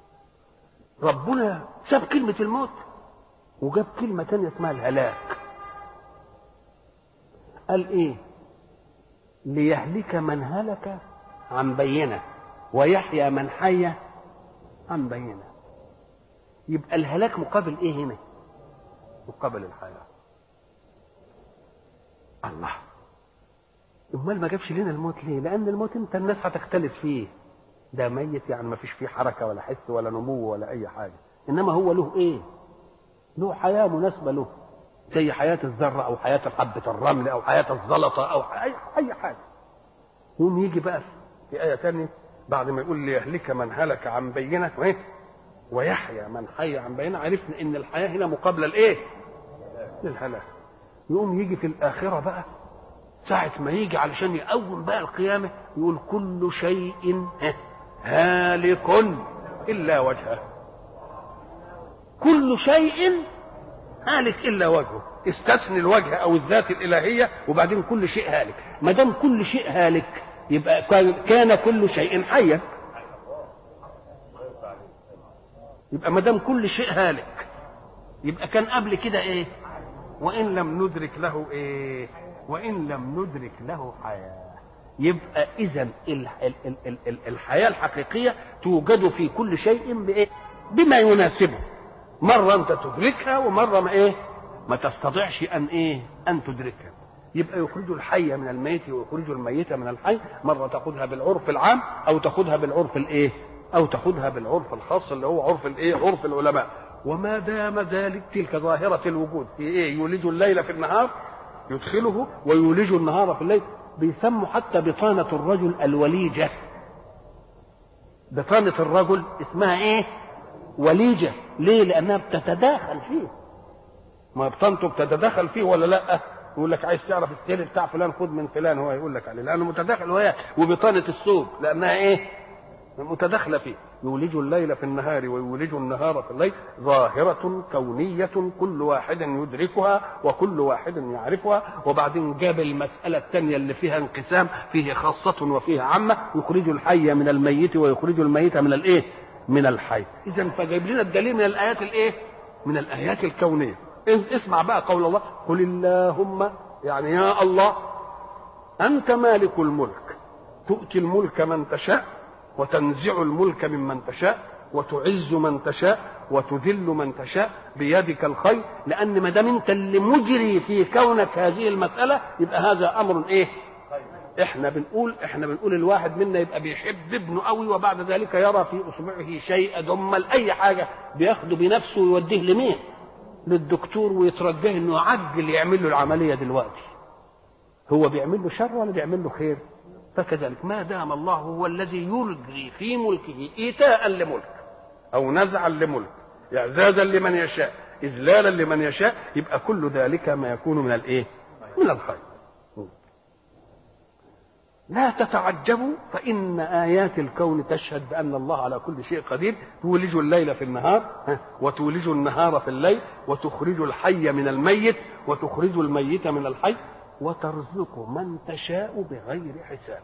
ربنا ساب كلمه الموت وجاب كلمه ثانيه اسمها الهلاك. قال ايه؟ ليهلك من هلك عن بينه ويحيى من حي عن بينه. يبقى الهلاك مقابل ايه هنا؟ مقابل الحياه. الله، امال ما جابش لنا الموت ليه؟ لان الموت انت الناس هتختلف فيه، ده ميت يعني ما فيش فيه حركه ولا حس ولا نمو ولا اي حاجه، انما هو له ايه؟ له حياه مناسبه له، زي حياه الذره او حياه حبه الرمل او حياه الزلطه او اي حاجه. يوم يجي بقى في ايه ثانيه بعد ما يقول ليهلك من هلك عن بينه وايه؟ ويحيى من حي عن بينه، عرفنا ان الحياه هنا مقابله لايه؟ للهلاك. يقوم يجي في الاخره بقى ساعة ما يجي علشان يقوم بقى القيامة يقول كل شيء هالك إلا وجهه. كل شيء هالك إلا وجهه، استثني الوجه أو الذات الإلهية وبعدين كل شيء هالك. ما دام كل شيء هالك يبقى كان كل شيء حيا. يبقى ما دام كل شيء هالك يبقى كان قبل كده إيه؟ وإن لم ندرك له إيه؟ وإن لم ندرك له حياة. يبقى إذن الحياة الحقيقية توجد في كل شيء بإيه؟ بما يناسبه. مرة أنت تدركها ومرة ما إيه؟ ما تستطيعش أن إيه؟ أن تدركها. يبقى يخرج الحي من الميت ويخرج الميت من الحي، مرة تأخذها بالعرف العام أو تأخذها بالعرف الإيه؟ أو تأخذها بالعرف الخاص اللي هو عرف الإيه؟ عرف العلماء. وما دام ذلك تلك ظاهرة الوجود في إيه؟ يولج الليل في النهار يدخله ويولج النهار في الليل. بيسموا حتى بطانة الرجل الوليجة. بطانة الرجل اسمها ايه؟ وليجة. ليه؟ لانها بتتداخل فيه. ما بطانته بتتداخل فيه ولا لا؟ يقول لك عايز تعرف السر بتاع فلان خد من فلان، هو يقول لك عليه لانه متداخل. وهي وبطانة الثوب لانها ايه؟ متداخله فيه. يولج الليل في النهار ويولج النهار في الليل، ظاهرة كونية كل واحد يدركها وكل واحد يعرفها. وبعدين جاب المسألة الثانية اللي فيها انقسام، فيه خاصة وفيه عامة، يخرج الحي من الميت ويخرج الميت من الايه؟ من الحي. إذا فجايب لنا الدليل من الآيات الايه؟ من الآيات الكونية. اسمع بقى قول الله: قل اللهم، يعني يا الله أنت مالك الملك، تؤتي الملك من تشاء وتنزع الملك ممن تشاء وتعز من تشاء وتذل من تشاء بيدك الخير. لان ما دام انت اللي مجري في كونك هذه المساله يبقى هذا امر ايه؟ احنا بنقول الواحد منا يبقى بيحب ابنه قوي وبعد ذلك يرى في اصبعه شيء دمل اي حاجه بياخده بنفسه ويوديه لمين؟ للدكتور ويترجاه انه يعجل يعمل له العمليه دلوقتي. هو بيعمل له شر ولا بيعمل له خير؟ فكذلك ما دام الله هو الذي يلقي في ملكه إيتاء لملك أو نزعا لملك، إعزازا لمن يشاء، إذلالا لمن يشاء، يبقى كل ذلك ما يكون من الإيه؟ من الخير. لا تتعجبوا فإن آيات الكون تشهد بأن الله على كل شيء قدير. تولج الليل في النهار وتولج النهار في الليل وتخرج الحي من الميت وتخرج الميت من الحي وترزق من تشاء بغير حساب.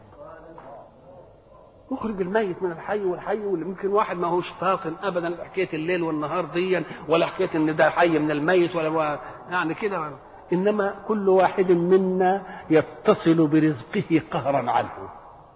تخرج الميت من الحي والحي، واللي ممكن واحد ما هوش فاطن ابدا حكايه الليل والنهار دي ولا حكايه ان ده حي من الميت ولا يعني كده، انما كل واحد منا يتصل برزقه قهرا عنه.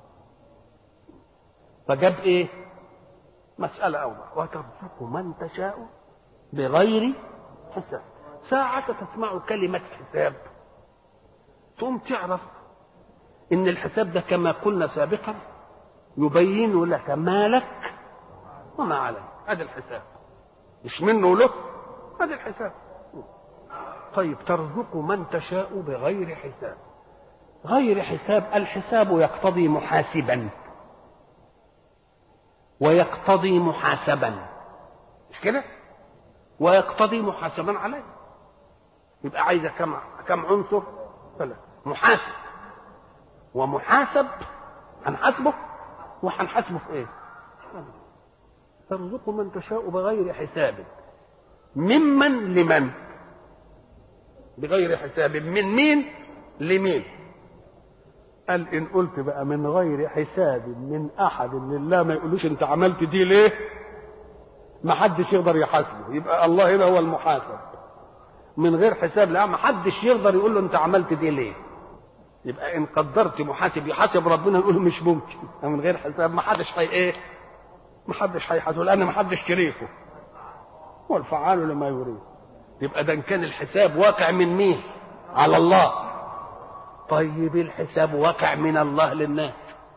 فجاب ايه؟ مساله اوضح: وترزق من تشاء بغير حساب. ساعة تسمع كلمة حساب تقوم تعرف ان الحساب ده كما قلنا سابقا يبين لك ما لك وما عليك. هذا الحساب مش منه له، هذا الحساب. طيب ترزق من تشاء بغير حساب. غير حساب، الحساب يقتضي محاسبا ويقتضي محاسبا، مش كده؟ ويقتضي محاسبا عليه. يبقى عايزه كم عنصر؟ ثلاثة. محاسب ومحاسب، هنحاسبه وهنحاسبه في ايه؟ ترزق من تشاء بغير حساب. ممن لمن؟ بغير حساب. من مين لمين؟ قال ان قلت بقى من غير حساب من احد لله ما يقولوش انت عملت دي ليه، ما حدش يقدر يحاسبه، يبقى الله هنا هو المحاسب. من غير حساب لا، ما حدش يقدر يقول له انت عملت دي ليه. يبقى ان قدرت محاسب يحاسب ربنا نقول مش ممكن. من غير حساب ما حدش ايه، ما حدش هيحاسبه لان ما حدش شريكه، هو الفعال لما يريد. يبقى ده كان الحساب واقع من مين؟ على الله. طيب الحساب واقع من الله للناس،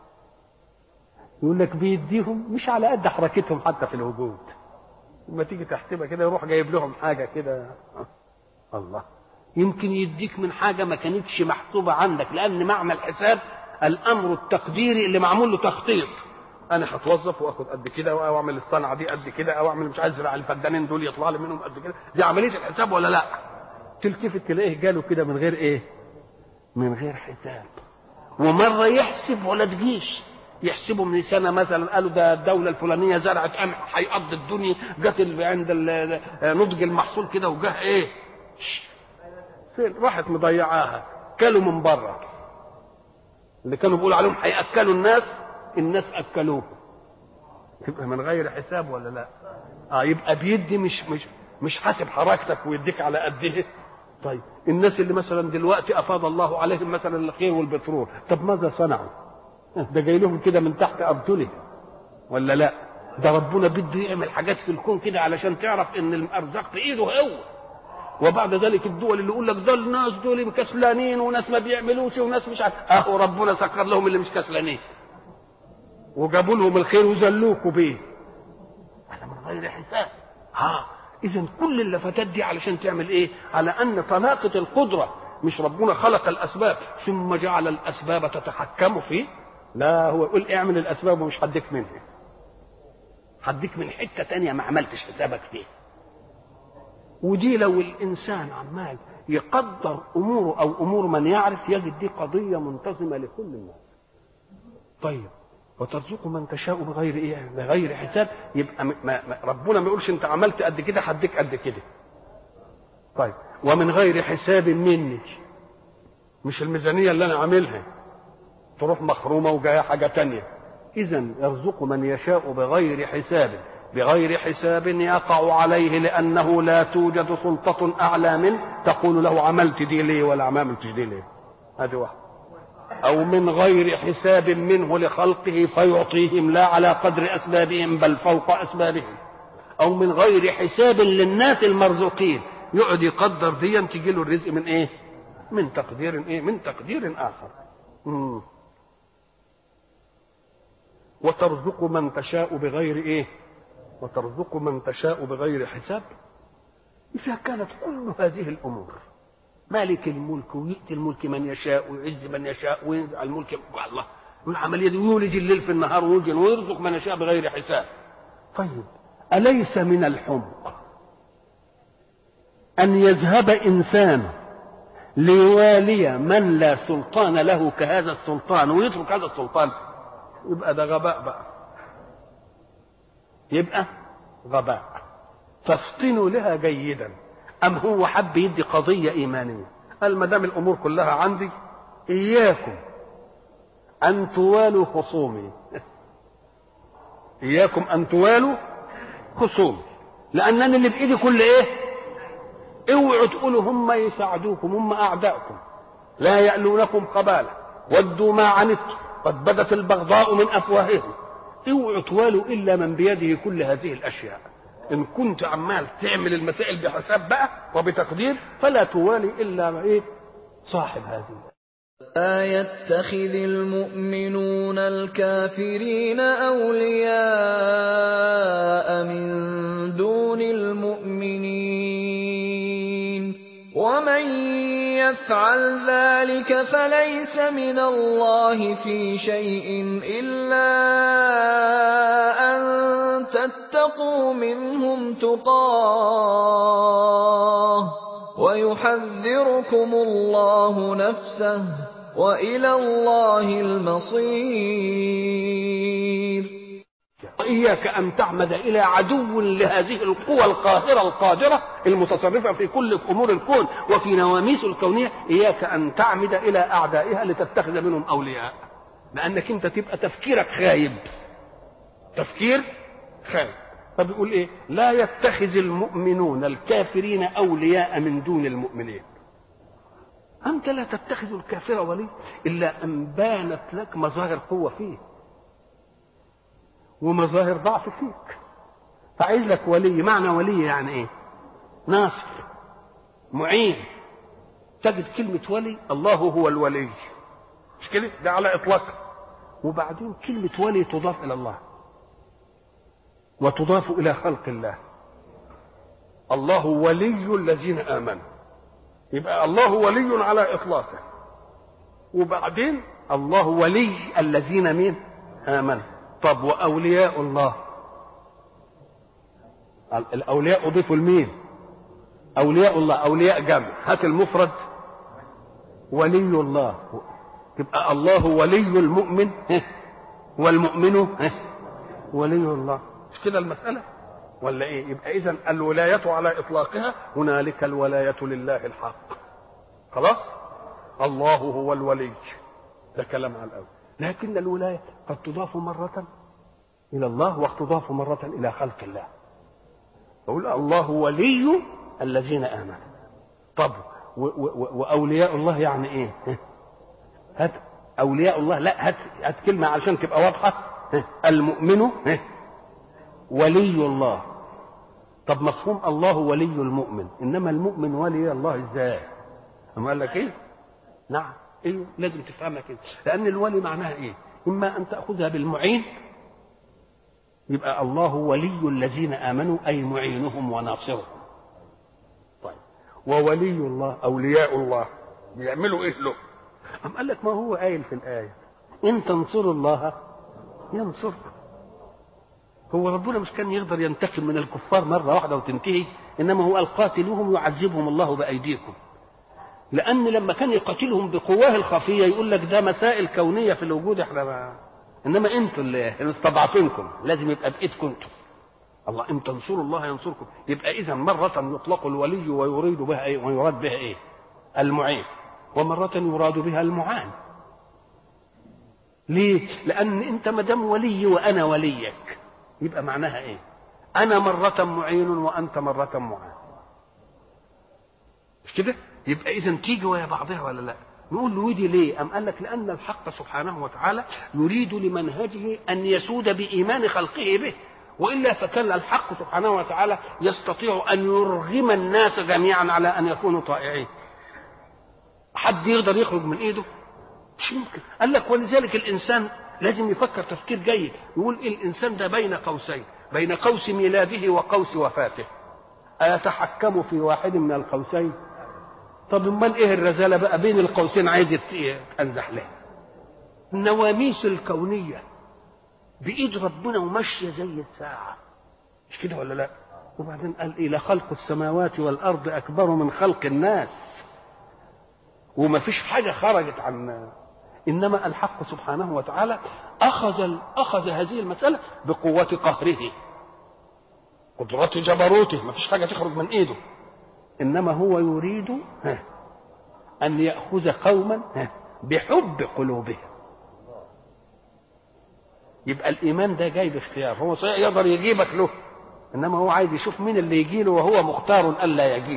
يقول لك بيديهم مش على قد حركتهم حتى في الوجود. لما تيجي تحسبها كده يروح جايب لهم حاجه كده. الله يمكن يديك من حاجه ما كانتش محسوبه عندك، لان معنى الحساب الامر التقديري اللي معمول له تخطيط. انا هتوظف واخد قد كده او اعمل الصنعه دي قد كده او اعمل مش عايز ازرع الفدانين دول يطلع لي منهم قد كده. دي عمليه الحساب ولا لا؟ تلتفت تلاقيه جاله كده من غير ايه؟ من غير حساب. ومره يحسب ولا تجيش يحسبوا من سنه مثلا، قالوا ده الدوله الفلانيه زرعت قمح هيقضي الدنيا، جت عند نضج المحصول كده وجاه ايه؟ فين راحت مضيعاها؟ كلوا من بره. اللي كانوا بيقولوا عليهم هياكلوا الناس اكلوه. يبقى من غير حساب ولا لا؟ يبقى بيدي مش حاسب حركتك ويديك على قده. طيب الناس اللي مثلا دلوقتي افاض الله عليهم مثلا الخير والبترول، طب ماذا صنعوا؟ ده جاي لهم كده من تحت ارجلهم ولا لا؟ ده ربنا بده يعمل حاجات في الكون كده علشان تعرف ان الارزاق في ايده هو. وبعد ذلك الدول اللي يقول لك ده الناس دول كسلانين وناس ما بيعملوش وناس مش عارف، ربنا سخر لهم اللي مش كسلانين وجابوا لهم الخير وذلوكوا بيه. هذا من غير حساب. اذا كل اللفتات دي علشان تعمل ايه؟ على ان طلاقه القدره، مش ربنا خلق الاسباب ثم جعل الاسباب تتحكم فيه، لا هو يقول اعمل الاسباب ومش هديك منها، هديك من حته تانية ما عملتش حسابك فيه. ودي لو الانسان عمال يقدر اموره او امور من يعرف يجد دي قضيه منتظمه لكل الناس. طيب وترزق من تشاء بغير ايه؟ بغير حساب. يبقى ربنا ما يقولش انت عملت قد كده هديك قد كده. طيب ومن غير حساب مني، مش الميزانيه اللي انا عاملها تروح مخرومه وجايه حاجه تانية. اذا يرزق من يشاء بغير حساب. بغير حساب يقع عليه لانه لا توجد سلطه اعلى منه تقول له عملت دي ليه ولا ما عملتش دي ليه. هذه واحده. او من غير حساب منه لخلقه فيعطيهم لا على قدر اسبابهم بل فوق اسبابهم. او من غير حساب للناس المرزوقين يقعد يقدر دي تجي له الرزق من ايه؟ من تقدير ايه؟ من تقدير اخر. وترزق من تشاء بغير ايه؟ وترزق من تشاء بغير حساب. اذا كانت كل هذه الامور مالك الملك ويؤتي الملك من يشاء ويعز من يشاء وينزع الملك، الله والعمليه دي يولج الليل في النهار ويرزق من يشاء بغير حساب. طيب اليس من الحمق ان يذهب انسان ليوالي من لا سلطان له كهذا السلطان ويترك هذا السلطان؟ يبقى ده غباء بقى، يبقى غباء. فافطنوا لها جيدا. أم هو حب يدي قضية إيمانية؟ قال ما دام الأمور كلها عندي إياكم أن توالوا خصومي، إياكم أن توالوا خصومي، لأنني اللي بإيدي كل إيه؟ اوعوا تقولوا هم يساعدوكم، هم أعداءكم لا يألونكم خبالا ودوا ما عنتم قد بدت البغضاء من أفواههم. اوعوا توالوا إلا من بيده كل هذه الأشياء. ان كنت عمال تعمل المسائل بحساب بقى وبتقدير فلا توالي الا ايه؟ صاحب هذه. لا يتخذ المؤمنون الكافرين أولياء من دون المؤمنين ومن يفعل ذلك فليس من الله في شيء إلا أن تتقوا منهم تقاه ويحذركم الله نفسه وإلى الله المصير. إياك أن تعمد إلى عدو لهذه القوى القاهرة القادرة المتصرفة في كل أمور الكون وفي نواميس الكونية. إياك أن تعمد إلى أعدائها لتتخذ منهم أولياء، لأنك أنت تبقى تفكيرك خايب، تفكير خايب. فبيقول إيه؟ لا يتخذ المؤمنون الكافرين أولياء من دون المؤمنين. أنت لا تتخذ الكافر ولي إلا أن بانت لك مظاهر قوة فيه ومظاهر ضعف فيك، فعايز لك ولي. معنى ولي يعني ايه؟ ناصر، معين. تجد كلمة ولي، الله هو الولي، مش كده؟ ده على إطلاقها. وبعدين كلمة ولي تضاف إلى الله وتضاف إلى خلق الله. الله ولي الذين آمنوا، يبقى الله ولي على إطلاقه. وبعدين الله ولي الذين مين؟ آمنوا. طب وأولياء الله، الأولياء أضيفوا لمين؟ أولياء الله، أولياء جمع، هات المفرد ولي الله، تبقى الله ولي المؤمن والمؤمن ولي الله. مش كده المسألة ولا إيه؟ يبقى إذن الولاية على إطلاقها هنالك الولاية لله الحق. خلاص؟ الله هو الولي، ده كلام على الأول. لكن الولاية قد تضاف مرة إلى الله وتضاف مرة إلى خلق الله. يقول الله ولي الذين آمنوا. طب وأولياء الله يعني إيه؟ هات أولياء الله، لا هات كلمة عشان تبقى واضحة. المؤمن ولي الله. طب مفهوم الله ولي المؤمن، إنما المؤمن ولي الله إزاي؟ أما قال لك إيه؟ نعم ايوه لازم تفهمها كده، لان الولي معناها ايه؟ اما ان تاخذها بالمعين، يبقى الله ولي الذين امنوا اي معينهم وناصرهم. طيب وولي الله اولياء الله بيعملوا ايه له؟ أم قال لك ما هو قايل في الايه ان تنصروا الله ينصركم. هو ربنا مش كان يقدر ينتقم من الكفار مره واحده وتنتهي؟ انما هو قال قاتلوهم يعذبهم الله بايديكم. لأن لما كان يقاتلهم بقواه الخفية يقول لك ده مسائل كونية في الوجود احنا ما. إنما أنتوا اللي استضعفينكم، لازم يبقى بإيدكم أنتوا. الله إن تنصروا الله ينصركم. يبقى إذا مرة يطلق الولي ويريد بها إيه؟ ويراد بها إيه؟ المعين. ومرة يراد بها المعان. ليه؟ لأن أنت ما دام ولي وأنا وليك يبقى معناها إيه؟ أنا مرة معين وأنت مرة معان. مش كده؟ يبقى اذا تيجي ويا بعضها ولا لا؟ نقول له ودي ليه؟ ام قال لك لان الحق سبحانه وتعالى يريد لمنهجه ان يسود بايمان خلقه به، والا فكان الحق سبحانه وتعالى يستطيع ان يرغم الناس جميعا على ان يكونوا طائعين. حد يقدر يخرج من ايده؟ مش يمكن. قال لك ولذلك الانسان لازم يفكر تفكير جيد، يقول الانسان ده بين قوسين، بين قوس ميلاده وقوس وفاته، ايتحكم في واحد من القوسين؟ طب امال ايه الرذاله بقى بين القوسين عايز يتنزح له؟ النواميس الكونيه بايد ربنا وماشيه زي الساعه، مش كده ولا لا؟ وبعدين قال ايه؟ لخلق السماوات والارض اكبر من خلق الناس، وما فيش حاجه خرجت عن. انما الحق سبحانه وتعالى اخذ هذه المساله بقوه قهره، قدرة جبروته، ما فيش حاجه تخرج من ايده. انما هو يريد ان ياخذ قوما بحب قلوبهم. يبقى الايمان ده جاي باختيار، هو صحيح يقدر يجيبك له، انما هو عايز يشوف مين اللي يجي له وهو مختار الا يجيء.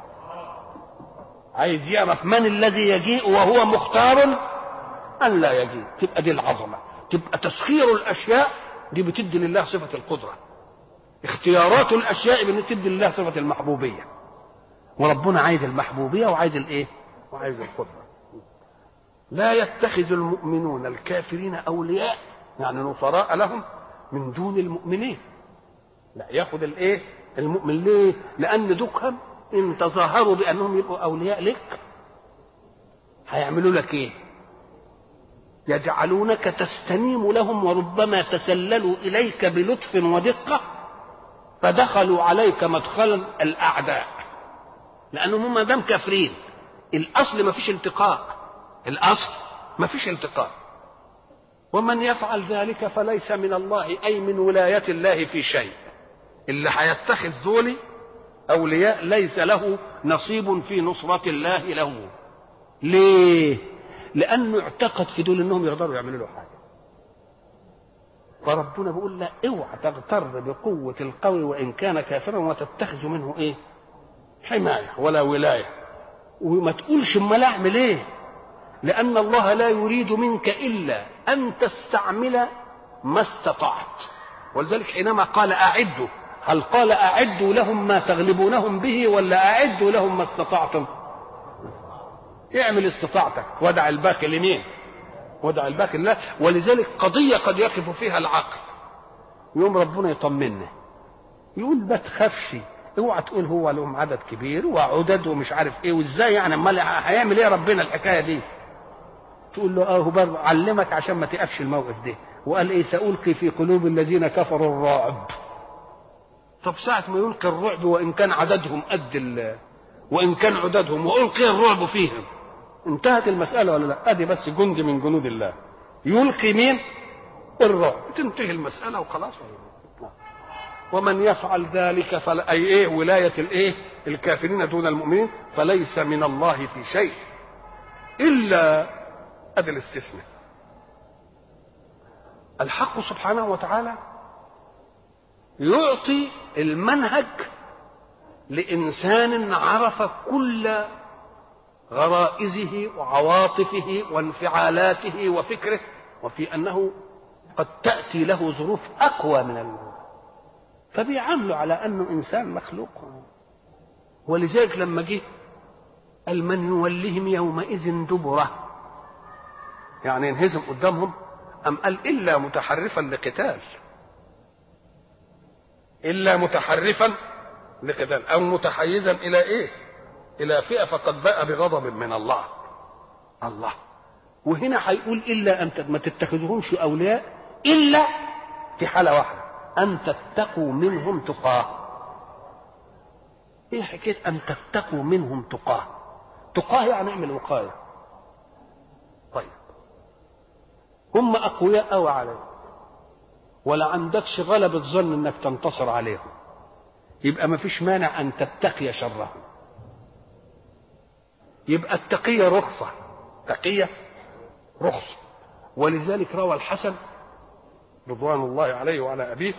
عايز يعرف من الذي يجيء وهو مختار الا يجيء. تبقى دي العظمه، تبقى تسخير الاشياء دي بتدي لله صفه القدره. اختيارات الاشياء بان تدي لله صفه المحبوبيه، وربنا عايز المحبوبيه وعايز الايه؟ وعايز القدره. لا يتخذ المؤمنون الكافرين اولياء يعني نصراء لهم من دون المؤمنين. لا، ياخذ الايه؟ المؤمن. ليه؟ لان دكهم ان تظاهروا بانهم يبقوا اولياء لك هيعملوا لك ايه؟ يجعلونك تستنيم لهم، وربما تسللوا اليك بلطف ودقه فدخلوا عليك مدخلا الاعداء، لانهم ما دام كافرين الاصل ما فيش التقاء، الاصل ما فيش التقاء. ومن يفعل ذلك فليس من الله اي من ولايه الله في شيء. اللي هيتخذ دول اولياء ليس له نصيب في نصره الله له. ليه؟ لانه اعتقد في دول انهم يقدروا يعملوا له حاجه. فربنا بيقول لا، اوعى تغتر بقوه القوي وان كان كافرا وتتخذ منه ايه؟ حمايه ولا ولايه. وما تقولش امال اعمل ايه؟ لان الله لا يريد منك الا ان تستعمل ما استطعت. ولذلك حينما قال اعدوا، هل قال اعدوا لهم ما تغلبونهم به ولا اعدوا لهم ما استطعتم؟ اعمل استطاعتك ودع الباقي لمين؟ ودع الباقي لله. ولذلك قضيه قد يقف فيها العقل، يوم ربنا يطمنا يقول ما تخافش، اوعى تقول هو لهم عدد كبير وعدد ومش عارف ايه وازاي، يعني امال هيعمل ايه ربنا الحكايه دي؟ تقول له هو برضه علمك عشان ما تقفش الموقف ده، وقال ايه؟ سألقي في قلوب الذين كفروا الرعب. طب ساعة ما يلقي الرعب وان كان عددهم قد وان كان عددهم والقي الرعب فيهم، انتهت المسألة ولا لا؟ ادي بس جند من جنود الله يلقي مين؟ الرعب، تنتهي المسألة وخلاص. ومن يفعل ذلك فلا اي ايه؟ ولاية الايه؟ الكافرين دون المؤمنين فليس من الله في شيء الا ادي الاستثناء. الحق سبحانه وتعالى يعطي المنهج لإنسان عرف كل غرائزه وعواطفه وانفعالاته وفكره، وفي أنه قد تأتي له ظروف أقوى من الموت، فبيعامله على أنه إنسان مخلوق. ولذلك لما جه قال من يولهم يومئذ دبره، يعني ينهزم قدامهم، أم قال إلا متحرفا لقتال، إلا متحرفا لقتال أو متحيزا إلى إيه؟ إلى فئة فقد باء بغضب من الله. الله. وهنا هيقول إلا أن ما تتخذوهمش أولياء إلا في حالة واحدة، أن تتقوا منهم تقاه. إيه حكاية أن تتقوا منهم تقاه؟ تقاه يعني اعمل وقاية. طيب هم أقوياء أو عليك ولا عندكش غلبة ظن انك تنتصر عليهم، يبقى ما فيش مانع ان تتقي شرهم. يبقى التقية رخصة، تقية رخصة. ولذلك روى الحسن رضوان الله عليه وعلى أبيه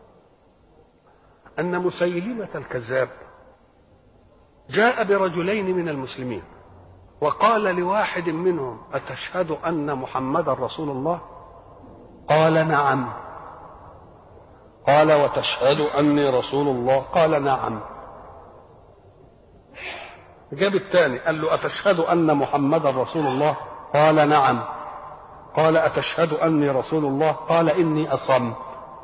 أن مسيلمة الكذاب جاء برجلين من المسلمين وقال لواحد منهم أتشهد أن محمدا رسول الله؟ قال نعم. قال وتشهد أني رسول الله؟ قال نعم. جاب الثاني قال له أتشهد أن محمدا رسول الله؟ قال نعم. قال أتشهد أني رسول الله؟ قال إني أصم.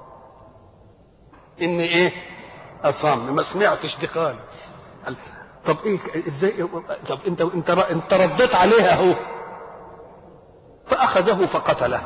إني إيه؟ أصم. ما سمعتش دي قال. طب إيه إزاي؟ طب أنت رديت عليها أهو. فأخذه فقتله.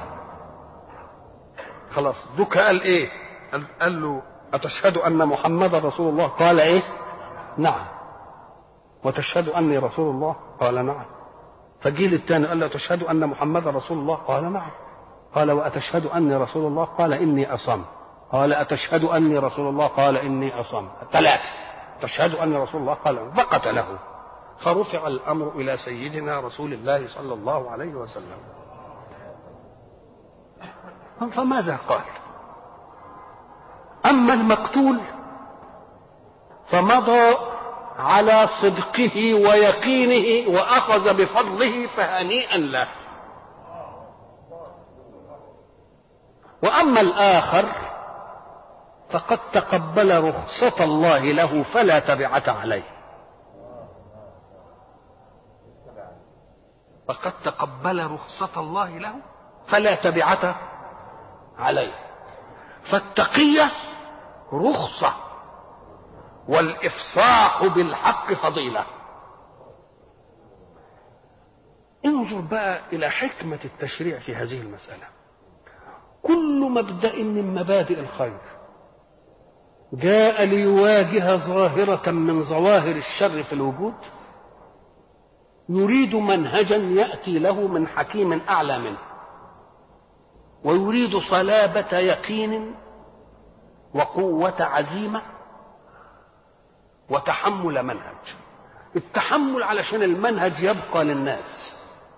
خلاص دوك قال إيه؟ قال له أتشهد أن محمدا رسول الله؟ قال إيه؟ نعم. وتشهد أني رسول الله؟ قال نعم. فجيل الثاني قال له أتشهد أن محمدا رسول الله؟ قال نعم. قال وأتشهد أني رسول الله؟ قال إني أصم. قال أتشهد أني رسول الله؟ قال إني أصم. ثلاثة. تشهد أني رسول الله؟ قال فقتله. فرفع الأمر إلى سيدنا رسول الله صلى الله عليه وسلم. فماذا قال؟ أما المقتول فمضى على صدقه ويقينه وأخذ بفضله فهنيئا له. وأما الآخر فقد تقبل رخصة الله له فلا تبعة عليه. فقد تقبل رخصة الله له فلا تبعة عليه. فالتقية رخصة، والإفصاح بالحق فضيلة. انظر بقى إلى حكمة التشريع في هذه المسألة. كل مبدأ من مبادئ الخير جاء ليواجه ظاهرة من ظواهر الشر في الوجود، يريد منهجا يأتي له من حكيم أعلى منه، ويريد صلابة يقين وقوة عزيمة وتحمل منهج. التحمل علشان المنهج يبقى للناس،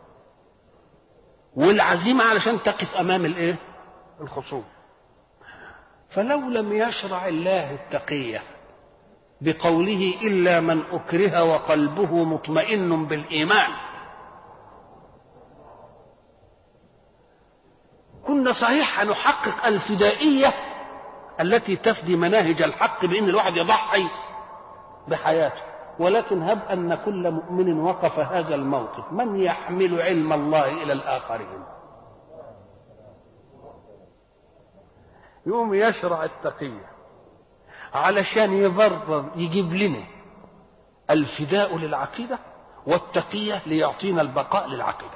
والعزيمة علشان تقف أمام الإيه؟ الخصوم. فلو لم يشرع الله التقية بقوله إلا من أكره وقلبه مطمئن بالإيمان، كنا صحيح هنحقق الفدائية التي تفدي مناهج الحق بأن الواحد يضحي بحياته، ولكن هب أن كل مؤمن وقف هذا الموقف، من يحمل علم الله إلى الآخرين؟ يقوم يشرع التقية علشان يبرر، يجيب لنا الفداء للعقيدة والتقية ليعطينا البقاء للعقيدة.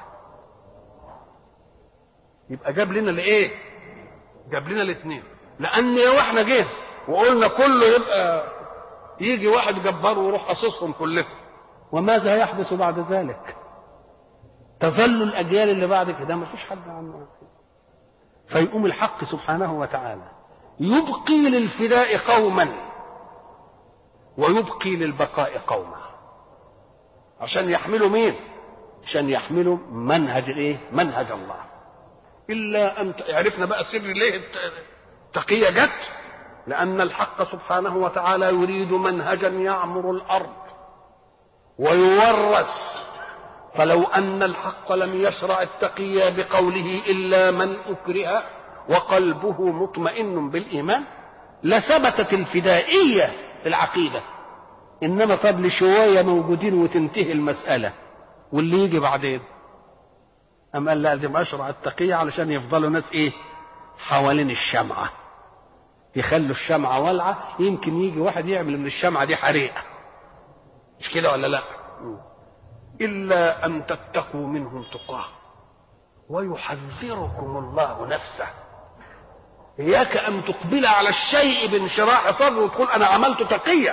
يبقى جاب لنا الايه؟ جاب لنا الاثنين. لأن لو احنا جه وقلنا كله يبقى يجي واحد جبار ويروح قصصهم كلهم، وماذا يحدث بعد ذلك؟ تظل الأجيال اللي بعد كده ما فيش حد عنه. فيقوم الحق سبحانه وتعالى يبقي للفداء قوما ويبقي للبقاء قوما، عشان يحملوا مين؟ عشان يحملوا منهج الايه؟ منهج الله. الا ان عرفنا بقى سر ليه التقية جت، لان الحق سبحانه وتعالى يريد منهجا يعمر الارض ويورث. فلو ان الحق لم يشرع التقية بقوله الا من اكره وقلبه مطمئن بالايمان لثبتت الفدائية في العقيدة. انما طب لشوية موجودين وتنتهي المسألة، واللي يجي بعدين أم قال لازم أشرع التقية علشان يفضلوا ناس إيه؟ حوالين الشمعة، يخلوا الشمعة ولعة، يمكن يجي واحد يعمل من الشمعة دي حريقة، مش كده ولا لا؟ إلا أن تتقوا منهم تقاه ويحذركم الله نفسه. إياك أن تقبل على الشيء بانشراح صدر وتقول أنا عملت تقية،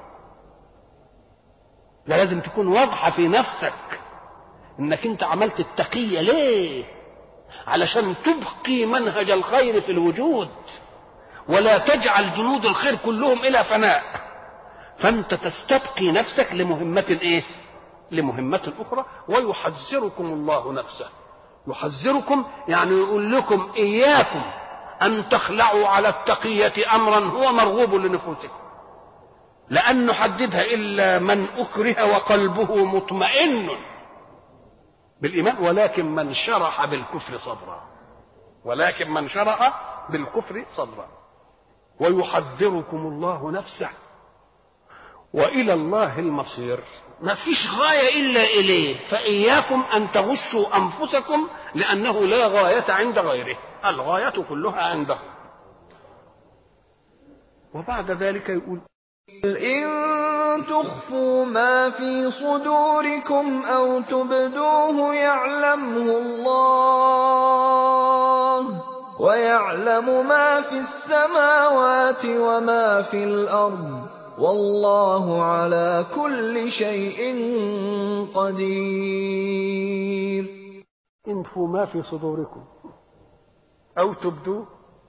ده لازم تكون واضحة في نفسك انك انت عملت التقية ليه؟ علشان تبقي منهج الخير في الوجود ولا تجعل جنود الخير كلهم الى فناء، فانت تستبقي نفسك لمهمة ايه؟ لمهمة اخرى. ويحذركم الله نفسه. يحذركم يعني يقول لكم اياكم ان تخلعوا على التقية امرا هو مرغوب لنفوسكم، لانه حددها الا من اكره وقلبه مطمئن بالإيمان ولكن من شرح بالكفر صدرا، ولكن من شرح بالكفر صدرا. ويحذركم الله نفسه وإلى الله المصير. ما فيش غاية إلا إليه، فإياكم أن تغشوا أنفسكم لأنه لا غاية عند غيره، الغاية كلها عنده. وبعد ذلك يقول إن تخفوا ما في صدوركم أو تبدوه يعلمه الله ويعلم ما في السماوات وما في الأرض والله على كل شيء قدير. إن تخفوا ما في صدوركم أو تبدوه،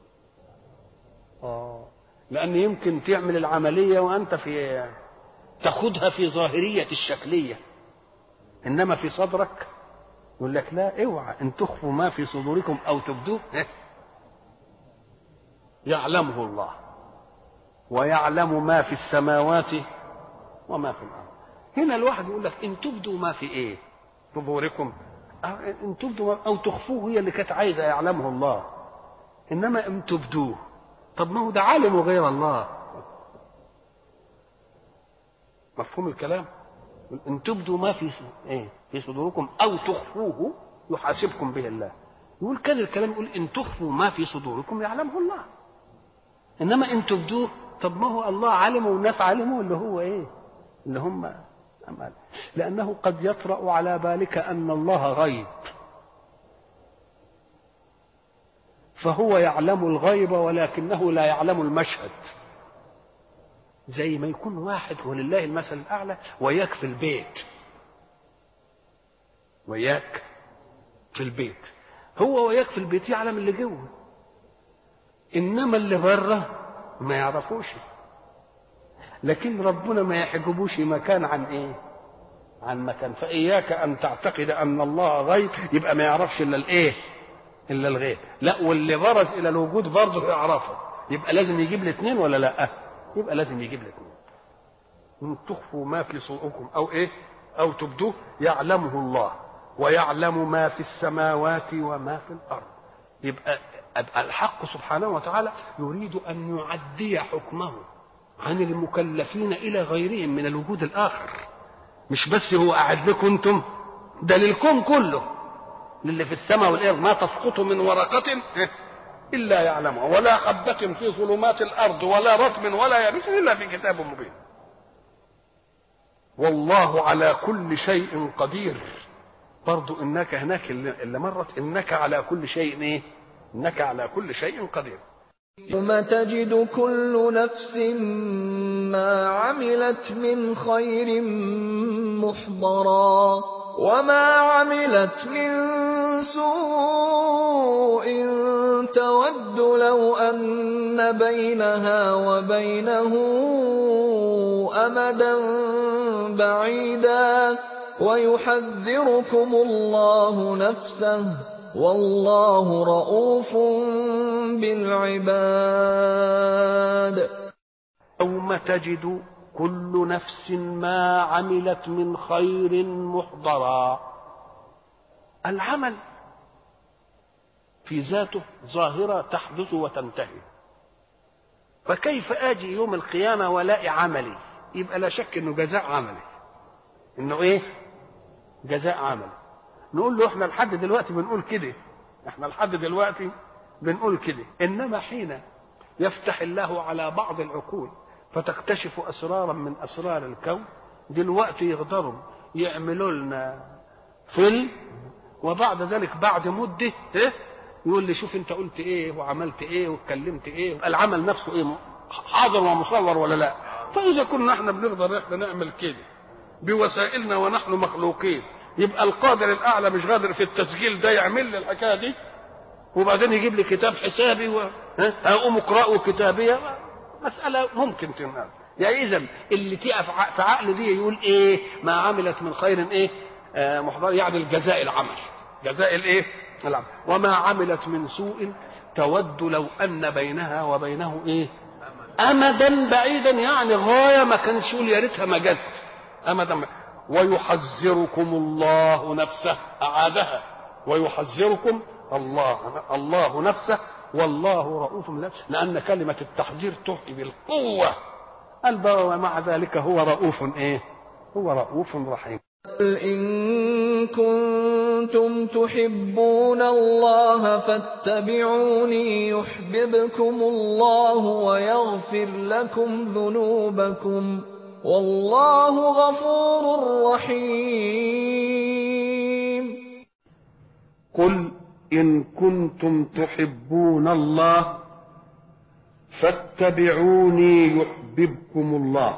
لأن يمكن تعمل العملية وأنت في تاخدها في ظاهرية الشكلية، إنما في صدرك يقول لك لا اوعى ان تخفوا ما في صدوركم أو تبدوه يعلمه الله ويعلم ما في السماوات وما في الأرض. هنا الواحد يقول لك إن تبدوا ما في إيه صدوركم، إن تبدوا أو تخفوه هي اللي كانت عايزة يعلمه الله، إنما إن تبدوه طب ما هو ده عالم غير الله. مفهوم الكلام؟ ان تبدوا ما في صدوركم او تخفوه يحاسبكم به الله. يقول كان الكلام يقول ان تخفوا ما في صدوركم يعلمه الله، انما ان تبدوه طب ما هو الله علمه والناس علمه اللي هو اللي هم أمال. لانه قد يطرأ على بالك ان الله غيب، فهو يعلم الغيب ولكنه لا يعلم المشهد. زي ما يكون واحد ولله المثل الاعلى وياك في البيت، وياك في البيت، هو وياك في البيت يعلم اللي جوه، انما اللي بره ما يعرفوش. لكن ربنا ما يحجبوش مكان عن عن مكان. فاياك ان تعتقد ان الله غيب يبقى ما يعرفش الا الا الغيب. لا، واللي برز الى الوجود برضه يعرفه، يبقى لازم يجيب الاثنين ولا لا؟ يبقى لازم يجيب الاثنين. ان تخفوا ما في صدوركم او تبدوه يعلمه الله، ويعلم ما في السماوات وما في الارض. يبقى الحق سبحانه وتعالى يريد ان يعدي حكمه عن المكلفين الى غيرهم من الوجود الاخر. مش بس هو قاعد لكم انتم، ده للكون كله، للي في السماء والارض. ما تسقط من ورقه الا يعلمها، ولا حبه في ظلمات الارض ولا رطب ولا يابس الا في كتاب مبين. والله على كل شيء قدير. برضو انك هناك اللي مرت انك على كل شيء انك على كل شيء قدير. يوم تجد كل نفس ما عملت من خير محضرا وما عملت من سوء تود لو أن بينها وبينه أمدا بعيدا ويحذركم الله نفسه والله رؤوف بالعباد. يوم تجد كل نفس ما عملت من خير محضرا. العمل في ذاته ظاهرة تحدث وتنتهي، فكيف آجي يوم القيامة ولاقي عملي؟ يبقى لا شك انه جزاء عملي، انه جزاء عملي. نقول له احنا لحد دلوقتي بنقول كده، انما حين يفتح الله على بعض العقول فتكتشف اسرارا من اسرار الكون، دلوقتي يقدروا يعملوا لنا فيلم، وبعد ذلك بعد مده يقول لي شوف انت قلت وعملت واتكلمت العمل نفسه حاضر ومصور ولا لا. فاذا كنا احنا بنقدر نعمل كده بوسائلنا ونحن مخلوقين، يبقى القادر الاعلى مش قادر في التسجيل ده يعمل لي الحكايه دي وبعدين يجيب لي كتاب حسابي اقوم اقراه كتابيه؟ مساله ممكن تنقل. يعني اذا اللي تقف في عقل دي يقول ما عملت من خير محضر، يعني الجزاء العمل، جزاء العمل. وما عملت من سوء تود لو ان بينها وبينه امدا بعيدا، يعني غايه ما كانش يقول يا ريتها ما جت امدا. ويحذركم الله نفسه، اعادها ويحذركم الله نفسه والله رؤوف بالنفس، لان كلمه التحذير تحكي بالقوه ومع ذلك هو رؤوف هو رؤوف رحيم. إن كنتم تحبون الله فاتبعوني يحببكم الله ويغفر لكم ذنوبكم والله غفور رحيم. قل إن كنتم تحبون الله فاتبعوني يحببكم الله.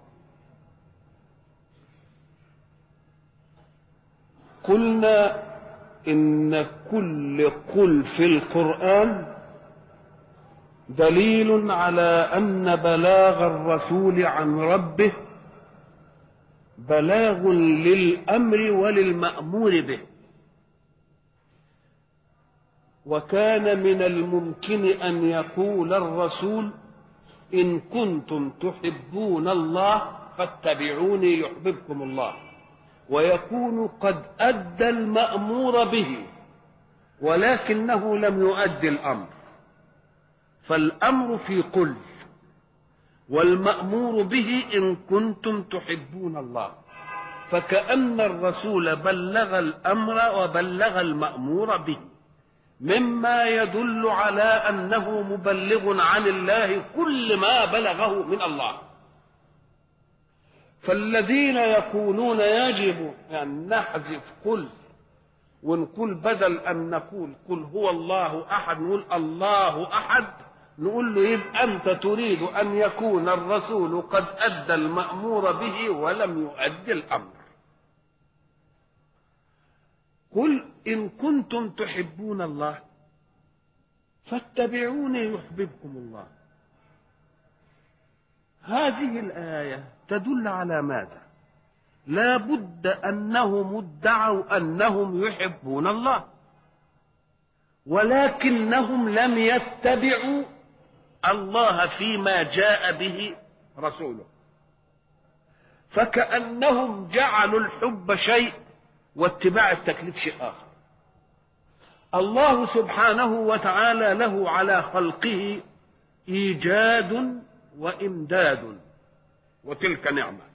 قلنا إن كل قل في القرآن دليل على أن بلاغ الرسول عن ربه بلاغ للأمر وللمأمور به. وكان من الممكن أن يقول الرسول إن كنتم تحبون الله فاتبعوني يحببكم الله، ويكون قد أدى المأمور به ولكنه لم يؤدي الأمر، فالأمر في قل، والمأمور به إن كنتم تحبون الله، فكأن الرسول بلغ الأمر وبلغ المأمور به، مما يدل على أنه مبلغ عن الله كل ما بلغه من الله. فالذين يقولون يجب أن نحذف قل ونقول بدل أن نقول قل هو الله أحد نقول الله أحد، نقول له يبقى أنت تريد أن يكون الرسول قد أدى المأمور به ولم يؤدي الأمر. قل إن كنتم تحبون الله فاتبعوني يحببكم الله. هذه الآية تدل على ماذا؟ لا بد أنهم ادعوا أنهم يحبون الله، ولكنهم لم يتبعوا الله فيما جاء به رسوله، فكأنهم جعلوا الحب شيء واتباع التكليف شيء آخر. الله سبحانه وتعالى له على خلقه إيجاد وإمداد، وتلك نعمة،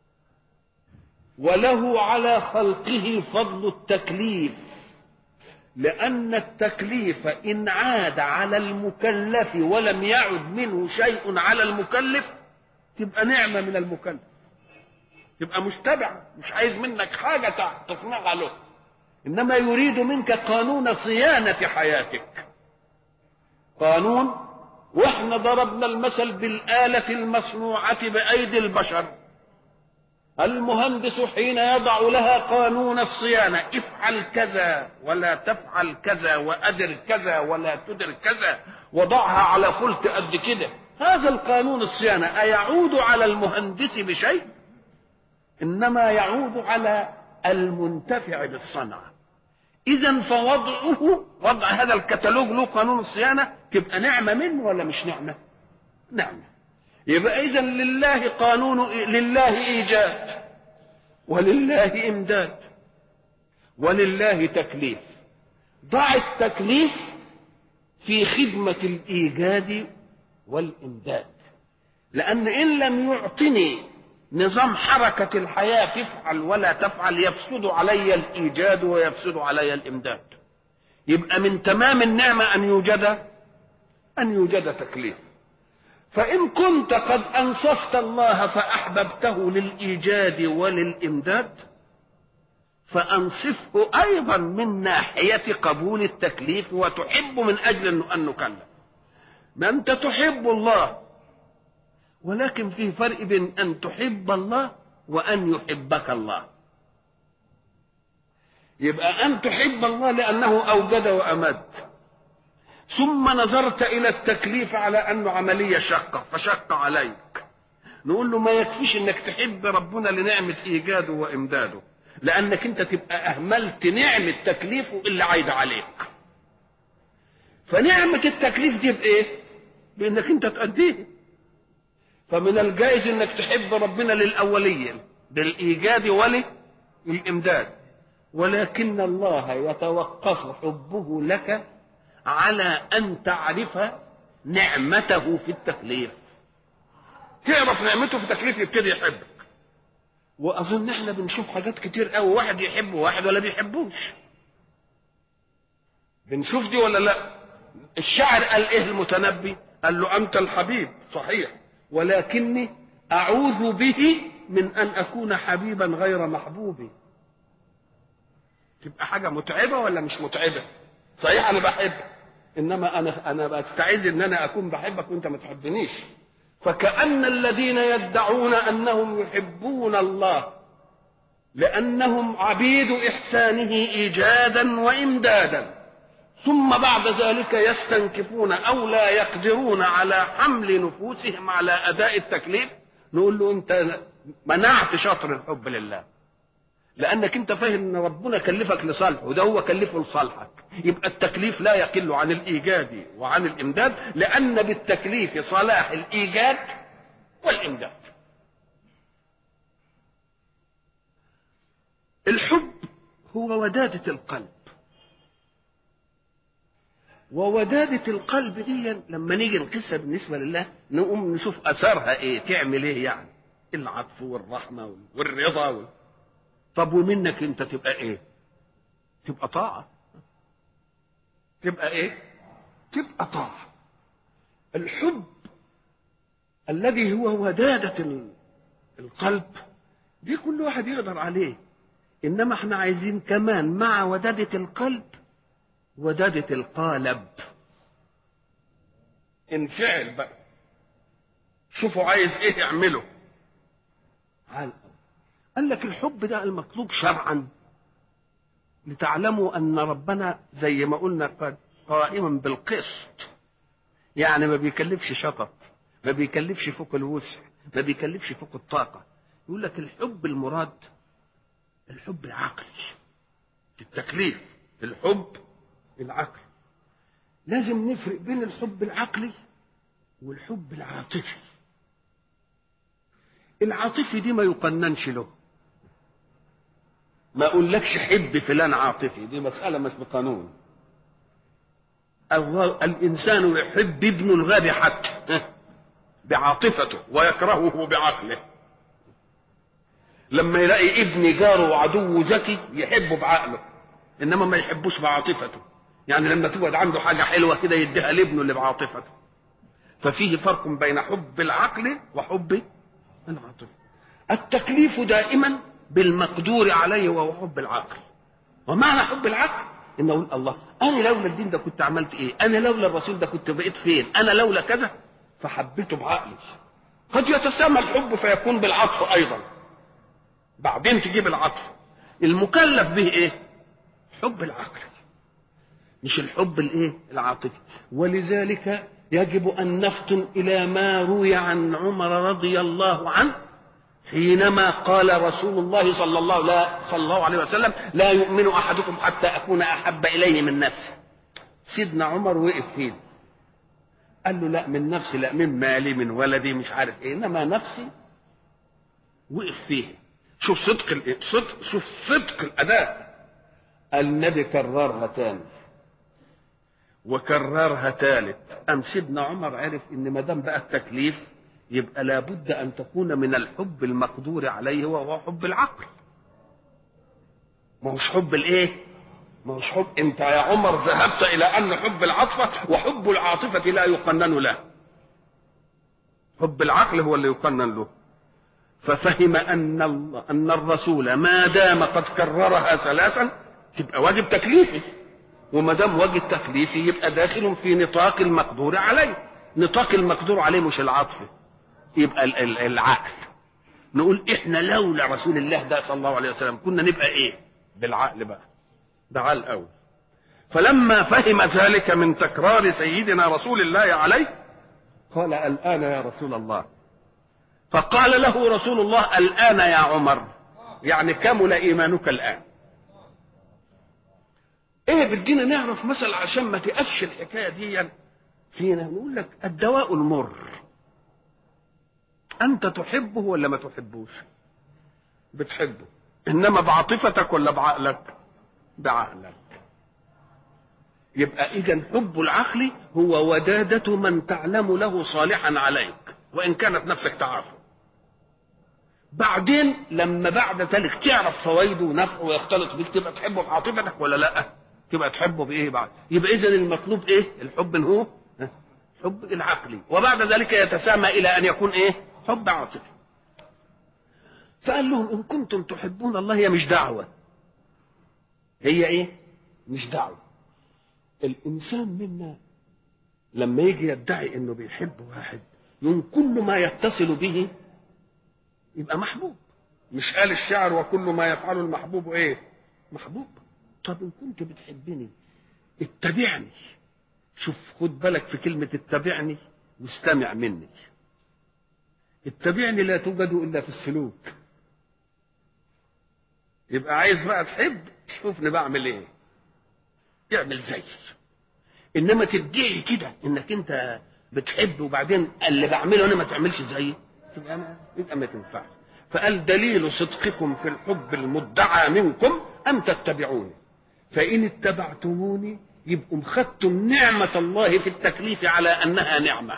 وله على خلقه فضل التكليف، لأن التكليف إن عاد على المكلف ولم يعد منه شيء على المكلف تبقى نعمة من المكلف، تبقى متبع، مش عايز منك حاجة تصنعها له، إنما يريد منك قانون صيانة حياتك، قانون. واحنا ضربنا المثل بالآلة المصنوعة بأيدي البشر، المهندس حين يضع لها قانون الصيانة، افعل كذا ولا تفعل كذا، وأدر كذا ولا تدر كذا، وضعها على فلت قد كده، هذا القانون الصيانة أيعود على المهندس بشيء؟ إنما يعود على المنتفع بالصنعة. إذا فوضعه، وضع هذا الكتالوج له قانون الصيانة، تبقى نعمة منه ولا مش نعمة؟ نعمة. يبقى إذا لله قانون، لله إيجاد ولله إمداد ولله تكليف. ضع التكليف في خدمة الإيجاد والإمداد، لأن إن لم يعطني نظام حركة الحياة تفعل ولا تفعل يفسد علي الإيجاد ويفسد علي الإمداد. يبقى من تمام النعمة أن يوجد تكليف. فإن كنت قد أنصفت الله فأحببته للإيجاد وللإمداد، فأنصفه أيضا من ناحية قبول التكليف وتحب من أجل أن نكلف. ما أنت تحب الله، ولكن في فرق بين أن تحب الله وأن يحبك الله. يبقى أن تحب الله لأنه أوجد وأمد، ثم نظرت إلى التكليف على أنه عملية شقة فشق عليك، نقول له ما يكفيش أنك تحب ربنا لنعمة إيجاده وإمداده، لأنك أنت تبقى أهملت نعمة تكليفه اللي عايد عليك. فنعمة التكليف دي بإيه؟ بأنك أنت تأديه. فمن الجائز أنك تحب ربنا للأولية بالإيجاد وللإمداد، ولكن الله يتوقف حبه لك على أن تعرف نعمته في التكليف. تعرف نعمته في التكليف يبتدي يحبك. وأظن احنا بنشوف حاجات كتير قوي واحد يحب واحد ولا بيحبوش. بنشوف دي ولا لا؟ الشاعر قال ايه المتنبي؟ قال له أنت الحبيب صحيح، ولكني أعوذ به من أن أكون حبيبا غير محبوبي. تبقى حاجة متعبة ولا مش متعبة؟ صحيح أنا بحبك، إنما أنا بستعيذ إن أنا أكون بحبك وأنت ما تحبنيش. فكأن الذين يدعون أنهم يحبون الله لأنهم عبيد إحسانه إيجادا وإمدادا، ثم بعد ذلك يستنكفون أو لا يقدرون على حمل نفوسهم على أداء التكليف، نقول له أنت منعت شطر الحب لله، لأنك أنت فاهم أن ربنا كلفك لصالحه وده هو كلفه لصالحك. يبقى التكليف لا يقل عن الإيجاد وعن الإمداد، لأن بالتكليف صلاح الإيجاد والإمداد. الحب هو ودادة القلب، وودادة القلب دي لما نيجي نقيسها بالنسبة لله نقوم نشوف أثرها إيه، تعمل إيه يعني؟ العطف والرحمة والرضا طب ومنك أنت تبقى إيه؟ تبقى طاعة. تبقى إيه؟ تبقى طاعة. الحب الذي هو ودادة القلب دي كل واحد يقدر عليه، إنما احنا عايزين كمان مع ودادة القلب ودادة القالب. انفعل بقى، شوفوا عايز ايه يعمله. قال لك الحب ده المطلوب شرعا لتعلموا ان ربنا زي ما قلنا قائما بالقسط، يعني ما بيكلفش شطط، ما بيكلفش فوق الوسع، ما بيكلفش فوق الطاقة. يقول لك الحب المراد الحب العقلي في التكليف، الحب العقلي. لازم نفرق بين الحب العقلي والحب العاطفي. العاطفي دي ما يقننش له، ما اقولكش حب فلان عاطفي، دي مسألة مش بقانون. الانسان يحب ابنه الغبي حتى بعاطفته ويكرهه بعقله. لما يلاقي ابن جاره وعدوه ذكي يحبه بعقله، انما ما يحبوش بعاطفته. يعني لما توجد عنده حاجة حلوة كده يديها لابنه اللي بعاطفته. ففيه فرق بين حب العقل وحب العاطفة. التكليف دائما بالمقدور عليه وهو حب العقل. ومعنى حب العقل ان اقول الله انا لولا الدين ده كنت عملت ايه، انا لولا الرسول ده كنت بقيت فين، انا لولا كذا، فحبيته بعقلي. قد يتسامى الحب فيكون بالعطف ايضا، بعدين تجيب العطف. المكلف به ايه؟ حب العقل مش الحب الايه العاطفي. ولذلك يجب ان نفطن الى ما روي عن عمر رضي الله عنه حينما قال رسول الله صلى الله عليه وسلم لا يؤمن احدكم حتى اكون احب اليه من نفسه. سيدنا عمر وقف فيه، قال له لا من نفسي، لا من مالي من ولدي مش عارف ايه، انما نفسي. وقف فيه. شوف شوف صدق الاداء. النبي كررها تاني وكررها ثالث. ام سيدنا عمر عرف ان ما دام بقى التكليف يبقى لابد ان تكون من الحب المقدور عليه وهو حب العقل. ما هوش حب الايه؟ ما هوش حب. انت يا عمر ذهبت الى ان حب العاطفه وحب العاطفه لا يقنن له، حب العقل هو اللي يقنن له. ففهم ان الرسول ما دام قد كررها ثلاثا تبقى واجب تكليفي، وما دام واجب تكليفي يبقى داخل في نطاق المقدور عليه. نطاق المقدور عليه مش العاطفه، يبقى العقل. نقول احنا لولا رسول الله ده صلى الله عليه وسلم كنا نبقى ايه؟ بالعقل بقى، ده عقل قوي. فلما فهم ذلك من تكرار سيدنا رسول الله عليه قال الآن يا رسول الله. فقال له رسول الله الآن يا عمر، يعني كمل إيمانك الآن. ايه بدينا نعرف مثلا عشان ما تقفش الحكاية دي فينا. نقول لك الدواء المر انت تحبه ولا ما تحبوش؟ بتحبه، انما بعاطفتك ولا بعقلك؟ بعقلك. يبقى اذا حب العقل هو ودادة من تعلم له صالحا عليك وان كانت نفسك تعرفه. بعدين لما بعد ذلك تعرف فوائده ونفعه ويختلط بك تبقى تحبه بعاطفتك ولا لا؟ تبقى تحبه بايه بعد؟ يبقى اذا المطلوب ايه؟ الحب هو حب العقلي، وبعد ذلك يتسامى الى ان يكون ايه؟ حب عاطفي. فقال لهم ان كنتم تحبون الله، هي مش دعوه، هي ايه؟ مش دعوه. الانسان منا لما يجي يدعي انه بيحب واحد يوم كل ما يتصل به يبقى محبوب. مش قال الشاعر وكل ما يفعله المحبوب ايه؟ محبوب. طب ان كنت بتحبني اتبعني. شوف خد بالك في كلمة اتبعني واستمع مني. اتبعني لا توجد الا في السلوك. يبقى عايز بقى تحب شوفني بعمل ايه، يعمل زي. انما تدعي كده انك انت بتحب وبعدين اللي بعمله انا ما تعملش زيي، يبقى ما تنفعش. فقال دليل صدقكم في الحب المدعى منكم ان تتبعوني، فان اتبعتموني يبقوا خدتم نعمة الله في التكليف على أنها نعمة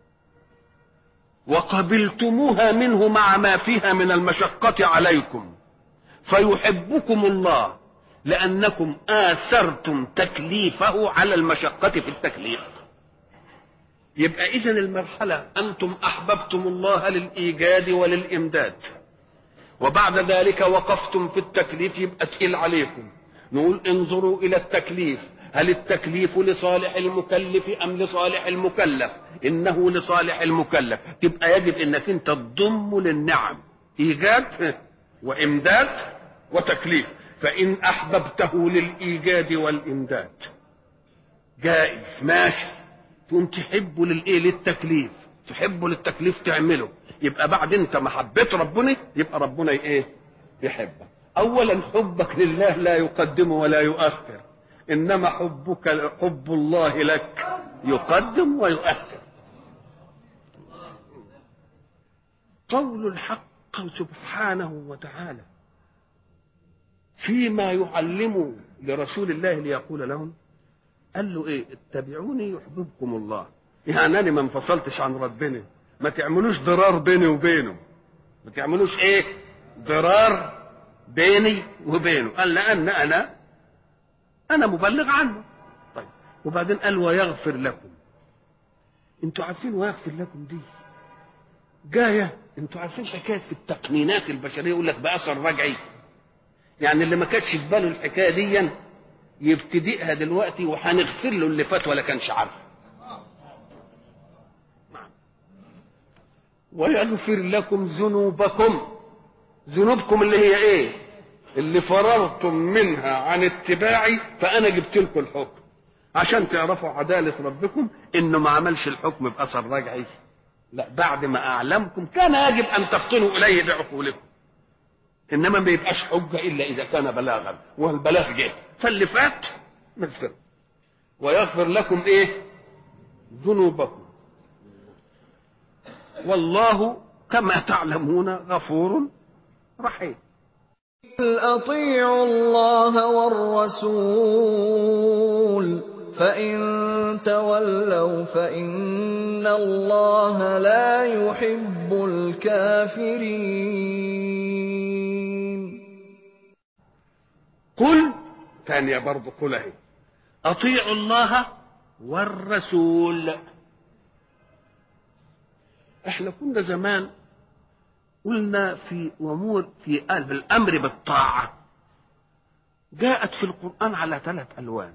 وقبلتموها منه مع ما فيها من المشقة عليكم، فيحبكم الله لأنكم آثرتم تكليفه على المشقة في التكليف. يبقى إذن المرحلة أنتم أحببتم الله للإيجاد وللإمداد، وبعد ذلك وقفتم في التكليف يبقى تقيل عليكم. نقول انظروا إلى التكليف، هل التكليف لصالح المكلف أم لصالح المكلف؟ إنه لصالح المكلف، تبقى يجب إنك أنت تضم للنعم إيجاد وإمداد وتكليف. فإن أحببته للإيجاد والإمداد جائز ماشي، تقوم تحبه للإيه؟ للتكليف، تحبه للتكليف تعمله، يبقى بعد انت محبة ربنا يبقى ربنا ايه؟ يحبك. اولا حبك لله لا يقدم ولا يؤخر، انما حب الله لك يقدم ويؤخر. قول الحق سبحانه وتعالى فيما يعلم لرسول الله ليقول لهم، قال له ايه؟ اتبعوني يحببكم الله. يعني انا ما انفصلتش عن ربنا، ما تعملوش ضرار بيني وبينه، ما تعملوش ايه؟ ضرار بيني وبينه. قال لان انا مبلغ عنه. طيب وبعدين قال ويغفر لكم. انتوا عارفين ويغفر لكم دي جايه، انتوا عارفين حكايه في التقنينات البشريه يقول لك باثر رجعي، يعني اللي ما كانتش في باله الحكايه دي يبتدئها دلوقتي وهنغفر له اللي فات ولا كانش عارف. ويغفر لكم ذنوبكم اللي هي ايه؟ اللي فررتم منها عن اتباعي، فانا جبت لكم الحكم عشان تعرفوا عدالة ربكم، انه ما عملش الحكم باثر رجعي، لا، بعد ما اعلمكم كان يجب ان تفطنوا اليه بعقولكم، انما ما يبقاش حجه الا اذا كان بلاغا، والبلاغ جه، فاللي فات مغفر. ويغفر لكم ايه؟ ذنوبكم، والله كما تعلمون غفور رحيم. أطيعوا الله والرسول فإن تولوا فإن الله لا يحب الكافرين. قل ثانية برضو قل اهي، أطيعوا الله والرسول. احنا كنا زمان قلنا في امور في الامر بالطاعه جاءت في القران على 3 ألوان.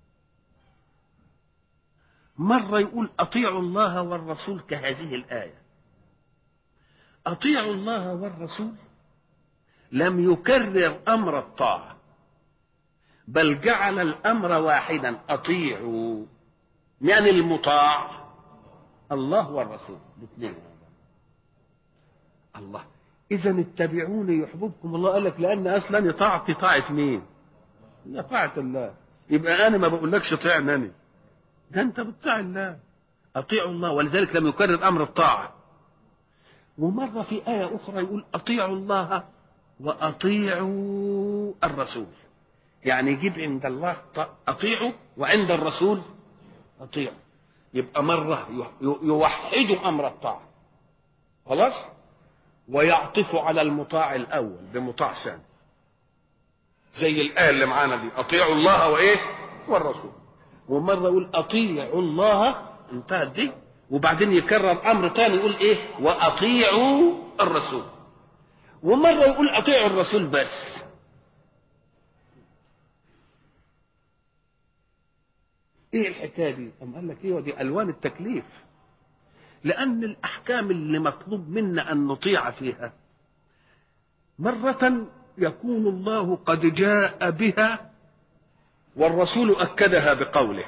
مره يقول اطيعوا الله والرسول كهذه الايه، اطيعوا الله والرسول لم يكرر امر الطاعه بل جعل الامر واحدا، اطيعوا يعني المطاع الله والرسول الاثنين. الله، اذا اتبعوني يحببكم الله. قال لك لان اصلا طاعتي طاعه مين؟ لا، طاعه الله. يبقى انا ما بقولكش طيعني انا، ده انت بتطيع الله. اطيعوا الله، ولذلك لم يكرر امر الطاعه. ومره في ايه اخرى يقول اطيعوا الله واطيعوا الرسول، يعني يجيب عند الله اطيعوا وعند الرسول اطيعوا. يبقى مره يوحد امر الطاعه خلاص، ويعطف على المطاع الاول بمطاع ثاني، زي الايه اللي معانا دي اطيعوا الله وايه؟ والرسول. ومره يقول اطيعوا الله، انتهت دي، وبعدين يكرر امر ثاني يقول ايه؟ واطيعوا الرسول. ومره يقول اطيعوا الرسول بس. ايه الحكايه دي؟ قام قال لك ايه؟ دي الوان التكليف، لأن الأحكام اللي مطلوب منا أن نطيع فيها مرة يكون الله قد جاء بها والرسول أكدها بقوله،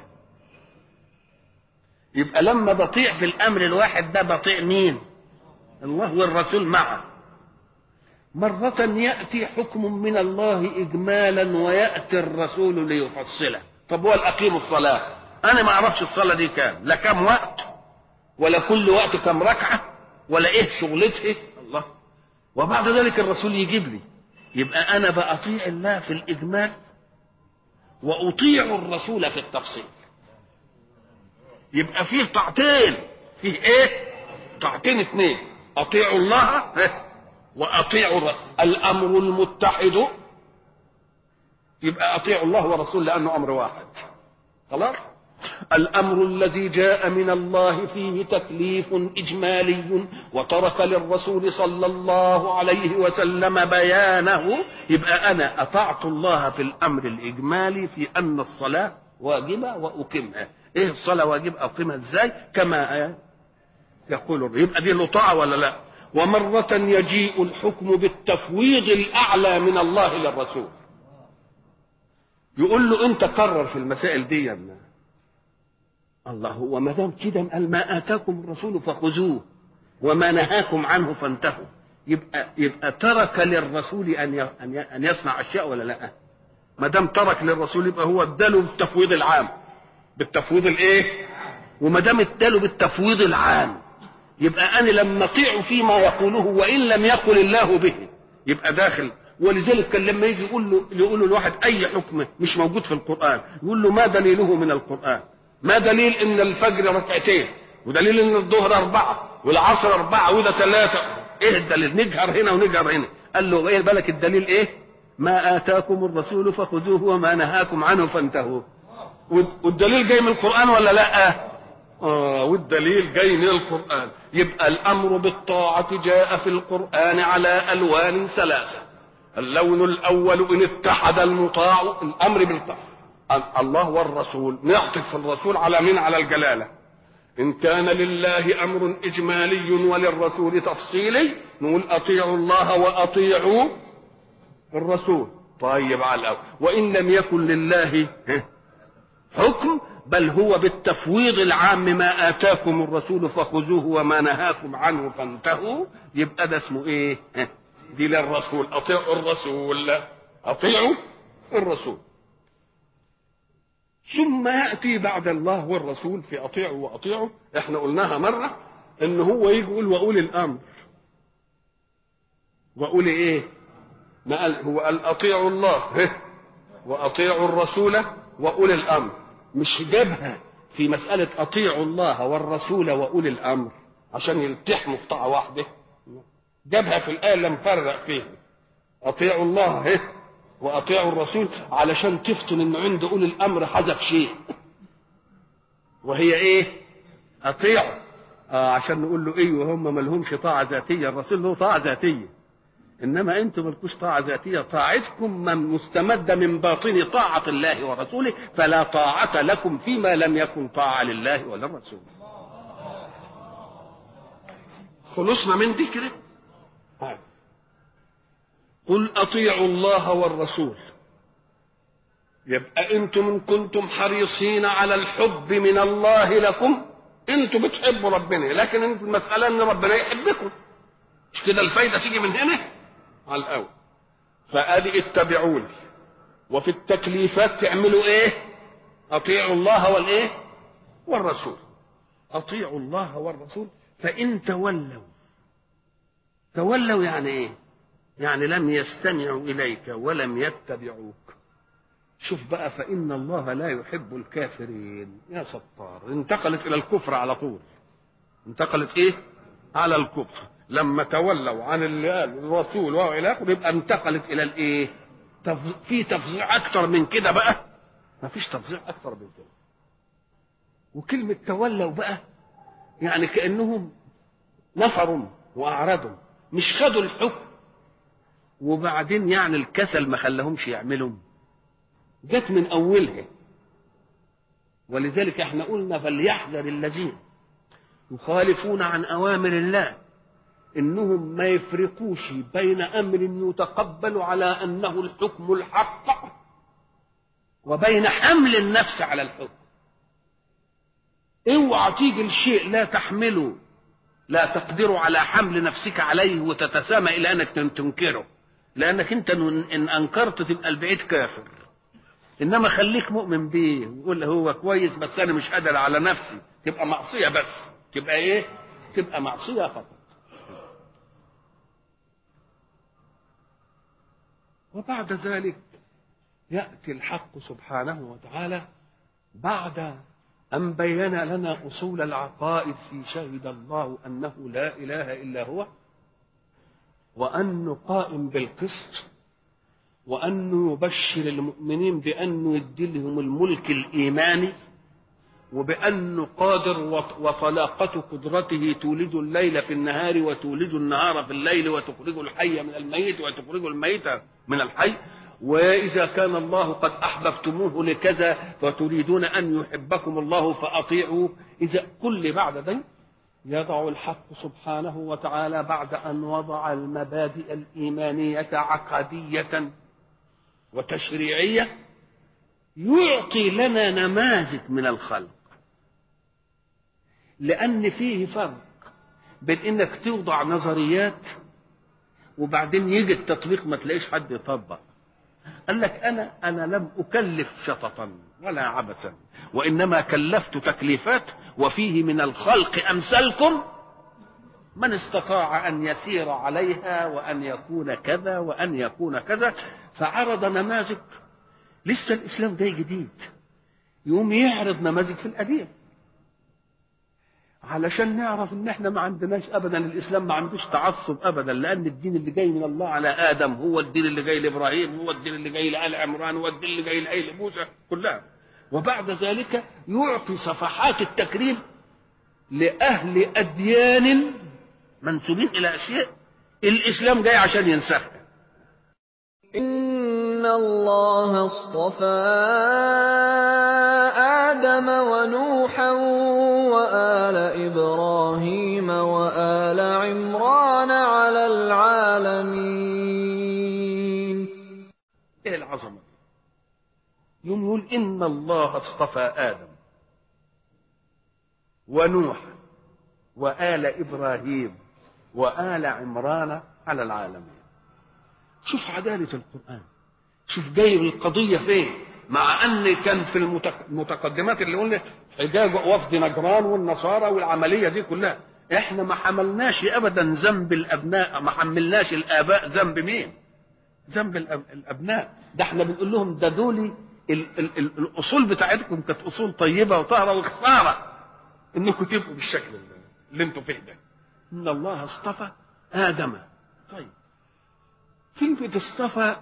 يبقى لما بطيع في الأمر الواحد ده بطيع مين؟ الله والرسول معه. مرة يأتي حكم من الله إجمالا ويأتي الرسول ليفصله. طب هو الأقيم الصلاة، أنا ما أعرفش الصلاة دي كام، لا كام وقت ولا كل وقت كم ركعة ولا ايه شغلته الله، وبعد ذلك الرسول يجيب لي. يبقى انا بأطيع الله في الاجمال وأطيعوا الرسول في التفصيل. يبقى فيه طاعتين، فيه ايه؟ طاعتين اثنين، اطيعوا الله واطيعوا الرسول. الامر المتحد يبقى اطيعوا الله ورسوله لانه امر واحد. خلاص. الامر الذي جاء من الله فيه تكليف اجمالي وترك للرسول صلى الله عليه وسلم بيانه، يبقى انا اطعت الله في الامر الاجمالي في ان الصلاه واجبه واقيمها. ايه الصلاه واجب اقيمها ازاي؟ كما يقول. يبقى دي طاعه ولا لا؟ ومره يجيء الحكم بالتفويض الاعلى من الله للرسول، يقول له انت قرر في المسائل دي. الله هو ما دام كده قال ما اتاكم الرسول فخذوه وما نهاكم عنه فانتهوا. يبقى ترك للرسول ان يصنع اشياء ولا لا؟ ما دام ترك للرسول يبقى هو اداله بالتفويض العام، بالتفويض الايه؟ وما دام اداله بالتفويض العام يبقى انا لما اطيع فيما يقوله وان لم يقل الله به يبقى داخل. ولذلك كان لما يجي يقول له الواحد اي حكم مش موجود في القران يقول له ما دليله من القران؟ ما دليل ان الفجر ركعتين، ودليل ان الظهر 4 والعصر 4 وده 3؟ ايه الدليل؟ نجهر هنا ونجهر هنا. قال له ايه بالك الدليل ايه؟ ما اتاكم الرسول فخذوه وما نهاكم عنه فانتهوا. والدليل جاي من القران ولا لا؟ والدليل جاي من القران. يبقى الامر بالطاعه جاء في القران على الوان ثلاثه. اللون الاول ان اتحد المطاع الامر بالطاعه الله والرسول، نعطف الرسول على مين؟ على الجلاله. ان كان لله امر اجمالي وللرسول تفصيلي نقول اطيعوا الله واطيعوا الرسول. طيب على الاول. وان لم يكن لله حكم بل هو بالتفويض العام ما اتاكم الرسول فخذوه وما نهاكم عنه فانتهوا، يبقى ده اسمه ايه؟ دي للرسول. اطيعوا الرسول، اطيعوا الرسول. ثم ياتي بعد الله والرسول في اطيعوا واطيعوا. احنا قلناها مره ان هو يجي يقول واولي الامر. واولي ايه؟ ما قال هو قال اطيعوا الله واطيعوا الرسول واولي الامر. مش جابها في مساله اطيعوا الله والرسول واولي الامر عشان يلتحموا في طاعه واحده، جابها في الايه اللي مفرق فيها اطيعوا الله واطيعوا الرسول علشان تفتن ان عند اولي الامر حذف شيء وهي ايه؟ اطيعوا. عشان نقول له ايه وهم ما لهمش طاعه ذاتيه، الرسول له طاعه ذاتيه انما انتم مالكوش طاعه ذاتيه. طاعتكم مستمده من باطن طاعه الله ورسوله، فلا طاعه لكم فيما لم يكن طاعه لله ولا الرسول. خلصنا من دي كده. قل اطيعوا الله والرسول. يبقى انتم ان كنتم حريصين على الحب من الله لكم، انتم بتحبوا ربنا، لكن انتم المساله ان ربنا يحبكم. مش كده الفايده تيجي من هنا على الاول. فادي اتبعوني. وفي التكليفات تعملوا ايه؟ اطيعوا الله والايه؟ والرسول. اطيعوا الله والرسول. فان تولوا يعني ايه؟ يعني لم يستمعوا اليك ولم يتبعوك. شوف بقى، فان الله لا يحب الكافرين. يا ستار، انتقلت الى الكفر على طول. انتقلت ايه؟ على الكفر. لما تولوا عن اللي قال الرسول والى اخره يبقى انتقلت الى الايه؟ في تفظيع اكتر من كده بقى؟ ما فيش تفظيع اكتر من كده. وكلمه تولوا بقى يعني كانهم نفروا واعرضوا، مش خدوا الحكم وبعدين يعني الكسل ما خلاهمش يعملوا، جت من اولها. ولذلك احنا قلنا فليحذر الذين يخالفون عن اوامر الله انهم ما يفرقوش بين امر يتقبل على انه الحكم الحق وبين حمل النفس على الحكم. اوعى تيجي الشيء لا تحمله، لا تقدر على حمل نفسك عليه وتتسامى الى انك تنكره، لانك انت ان انكرت تبقى البعيد كافر. انما خليك مؤمن بيه وقول هو كويس بس انا مش قادر على نفسي، تبقى معصيه. بس تبقى ايه؟ تبقى معصيه فقط. وبعد ذلك يأتي الحق سبحانه وتعالى بعد أن بين لنا أصول العقائد في شهد الله أنه لا إله إلا هو، وأنه قائم بالقسط، وأنه يبشر المؤمنين بأنه يدي لهم الملك الإيماني، وبأنه قادر وطلاقة قدرته تولج الليل في النهار وتولج النهار في الليل وتخرج الحي من الميت وتخرج الميت من الحي. وإذا كان الله قد أحببتموه لكذا فتريدون أن يحبكم الله فأطيعوا. إذا كل بعد ذلك يضع الحق سبحانه وتعالى بعد أن وضع المبادئ الإيمانية عقدية وتشريعية يعطي لنا نماذج من الخلق، لأن فيه فرق بين إنك توضع نظريات وبعدين يجي التطبيق ما تلاقيش حد يطبق. قال لك أنا لم أكلف شططا ولا عبثا، وإنما كلفت تكليفات، وفيه من الخلق أمثالكم من استطاع أن يسير عليها وأن يكون كذا وأن يكون كذا. فعرض نماذج. لسه الإسلام جاي جديد، يقوم يعرض نماذج في القديم علشان نعرف ان احنا ما عندناش ابدا، الاسلام ما عندوش تعصب ابدا، لان الدين اللي جاي من الله على ادم هو الدين اللي جاي لابراهيم، هو الدين اللي جاي لآل عمران، هو الدين اللي جاي لآل موسى كلها. وبعد ذلك يعطي صفحات التكريم لاهل اديان منسوبين الى اشياء الاسلام جاي عشان ينسخها. إن الله اصطفى آدم ونوحا وآل إبراهيم وآل عمران على العالمين. ايه العظمة دي؟ يوم يقول إن الله اصطفى آدم ونوح وآل إبراهيم وآل عمران على العالمين. شوف عدالة القرآن، شوف جايب القضية فين، مع أن كان في المتقدمات اللي قلنا حجاج وفد نجران والنصارى والعملية دي كلها، احنا ما حملناش أبدا ذنب الأبناء، ما حملناش الآباء ذنب مين؟ ذنب الأبناء. ده احنا بنقول لهم ده دولي الأصول بتاعتكم كانت أصول طيبة وطاهرة، وخسارة إنكم تبقوا بالشكل اللي انتم فيه ده. إن الله اصطفى آدم. طيب كلمة اصطفى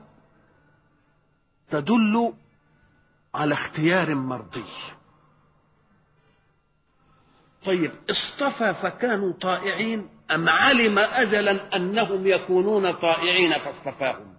تدل على اختيار مرضي. طيب اصطفى فكانوا طائعين أم علم أزلا أنهم يكونون طائعين فاصطفاهم؟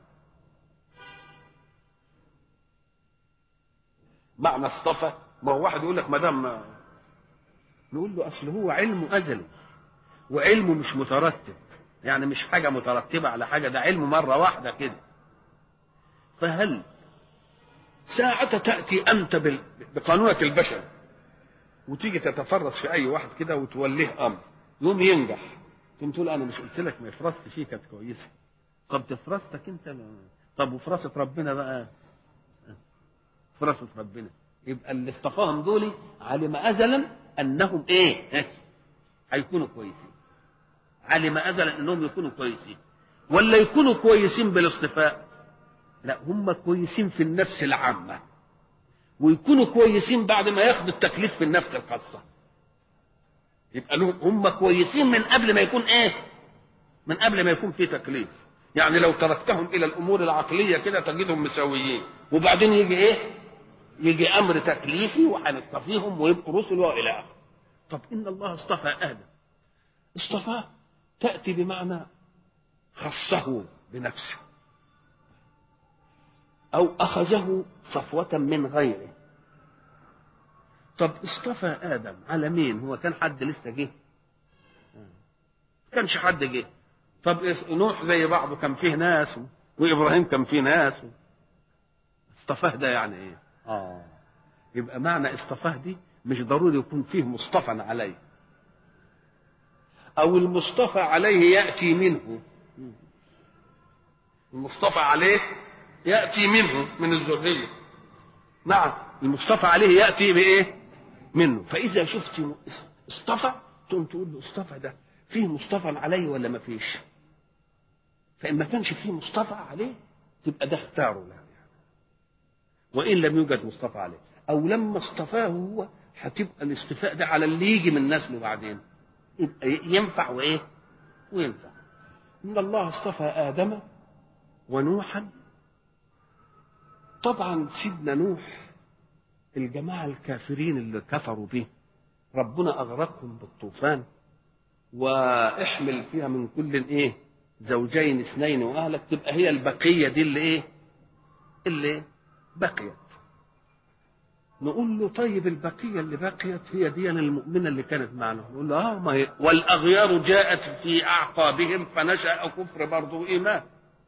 معنى اصطفى، ما هو واحد يقول لك ما دام، نقول له أصل هو علمه أزلي وعلمه مش مترتب، يعني مش حاجة مترتبة على حاجة، ده علمه مرة واحدة كده. فهل ساعة تأتي أنت بقانونك البشري وتيجي تتفرس في أي واحد كده وتوليه أمر يوم ينجح، ثم تقول أنا مش قلت لك ما فرصت فيه كانت كويسة؟ طب تفرستك أنت طب وفرصة ربنا بقى، فرصة ربنا يبقى اللي اصطفاهم دول علم أزلا أنهم إيه هيكونوا كويسين، علم أزلا أنهم يكونوا كويسين، ولا يكونوا كويسين بالاصطفاء؟ لا، هم كويسين في النفس العامة، ويكونوا كويسين بعد ما ياخدوا التكليف في النفس الخاصة. يبقى هم كويسين من قبل ما يكون ايه، من قبل ما يكون في تكليف. يعني لو تركتهم الى الامور العقلية كده تجدهم مساويين، وبعدين يجي ايه، يجي امر تكليفي وهنصطفيهم ويبقوا رسل والى اخره. طب ان الله اصطفى ادم، اصطفاه تأتي بمعنى خصه بنفسه أو أخذه صفوة من غيره. طب اصطفى آدم على مين؟ هو كان حد لسه جه؟ كانش حد جه. طب نوح زي بعضه كان فيه ناس، وإبراهيم كان فيه ناس. اصطفاه ده يعني إيه؟ يبقى معنى اصطفاه دي مش ضروري يكون فيه مصطفى عليه، أو المصطفى عليه يأتي منه. المصطفى عليه يأتي منه من الذرية. نعم، المصطفى عليه يأتي بإيه؟ منه. فإذا شفت اصطفى تقوم تقول له اصطفى ده فيه مصطفى عليه ولا ما فيش؟ فإن ما كانش فيه مصطفى عليه تبقى ده اختاره له. وإن لم يوجد مصطفى عليه، أو لما اصطفاه هو هتبقى الاصطفاء ده على اللي يجي من نسله بعدين، يبقى ينفع وإيه وينفع. إن الله اصطفى آدم ونوحا. طبعا سيدنا نوح الجماعة الكافرين اللي كفروا به ربنا أغرقهم بالطوفان، واحمل فيها من كل ايه زوجين اثنين واهلك، تبقى هي البقيه دي اللي بقيت. نقول له طيب البقيه اللي بقيت هي دي المؤمنه اللي كانت معنا، نقول له ما هي والاغيار جاءت في اعقابهم فنشا كفر برضه ايمان.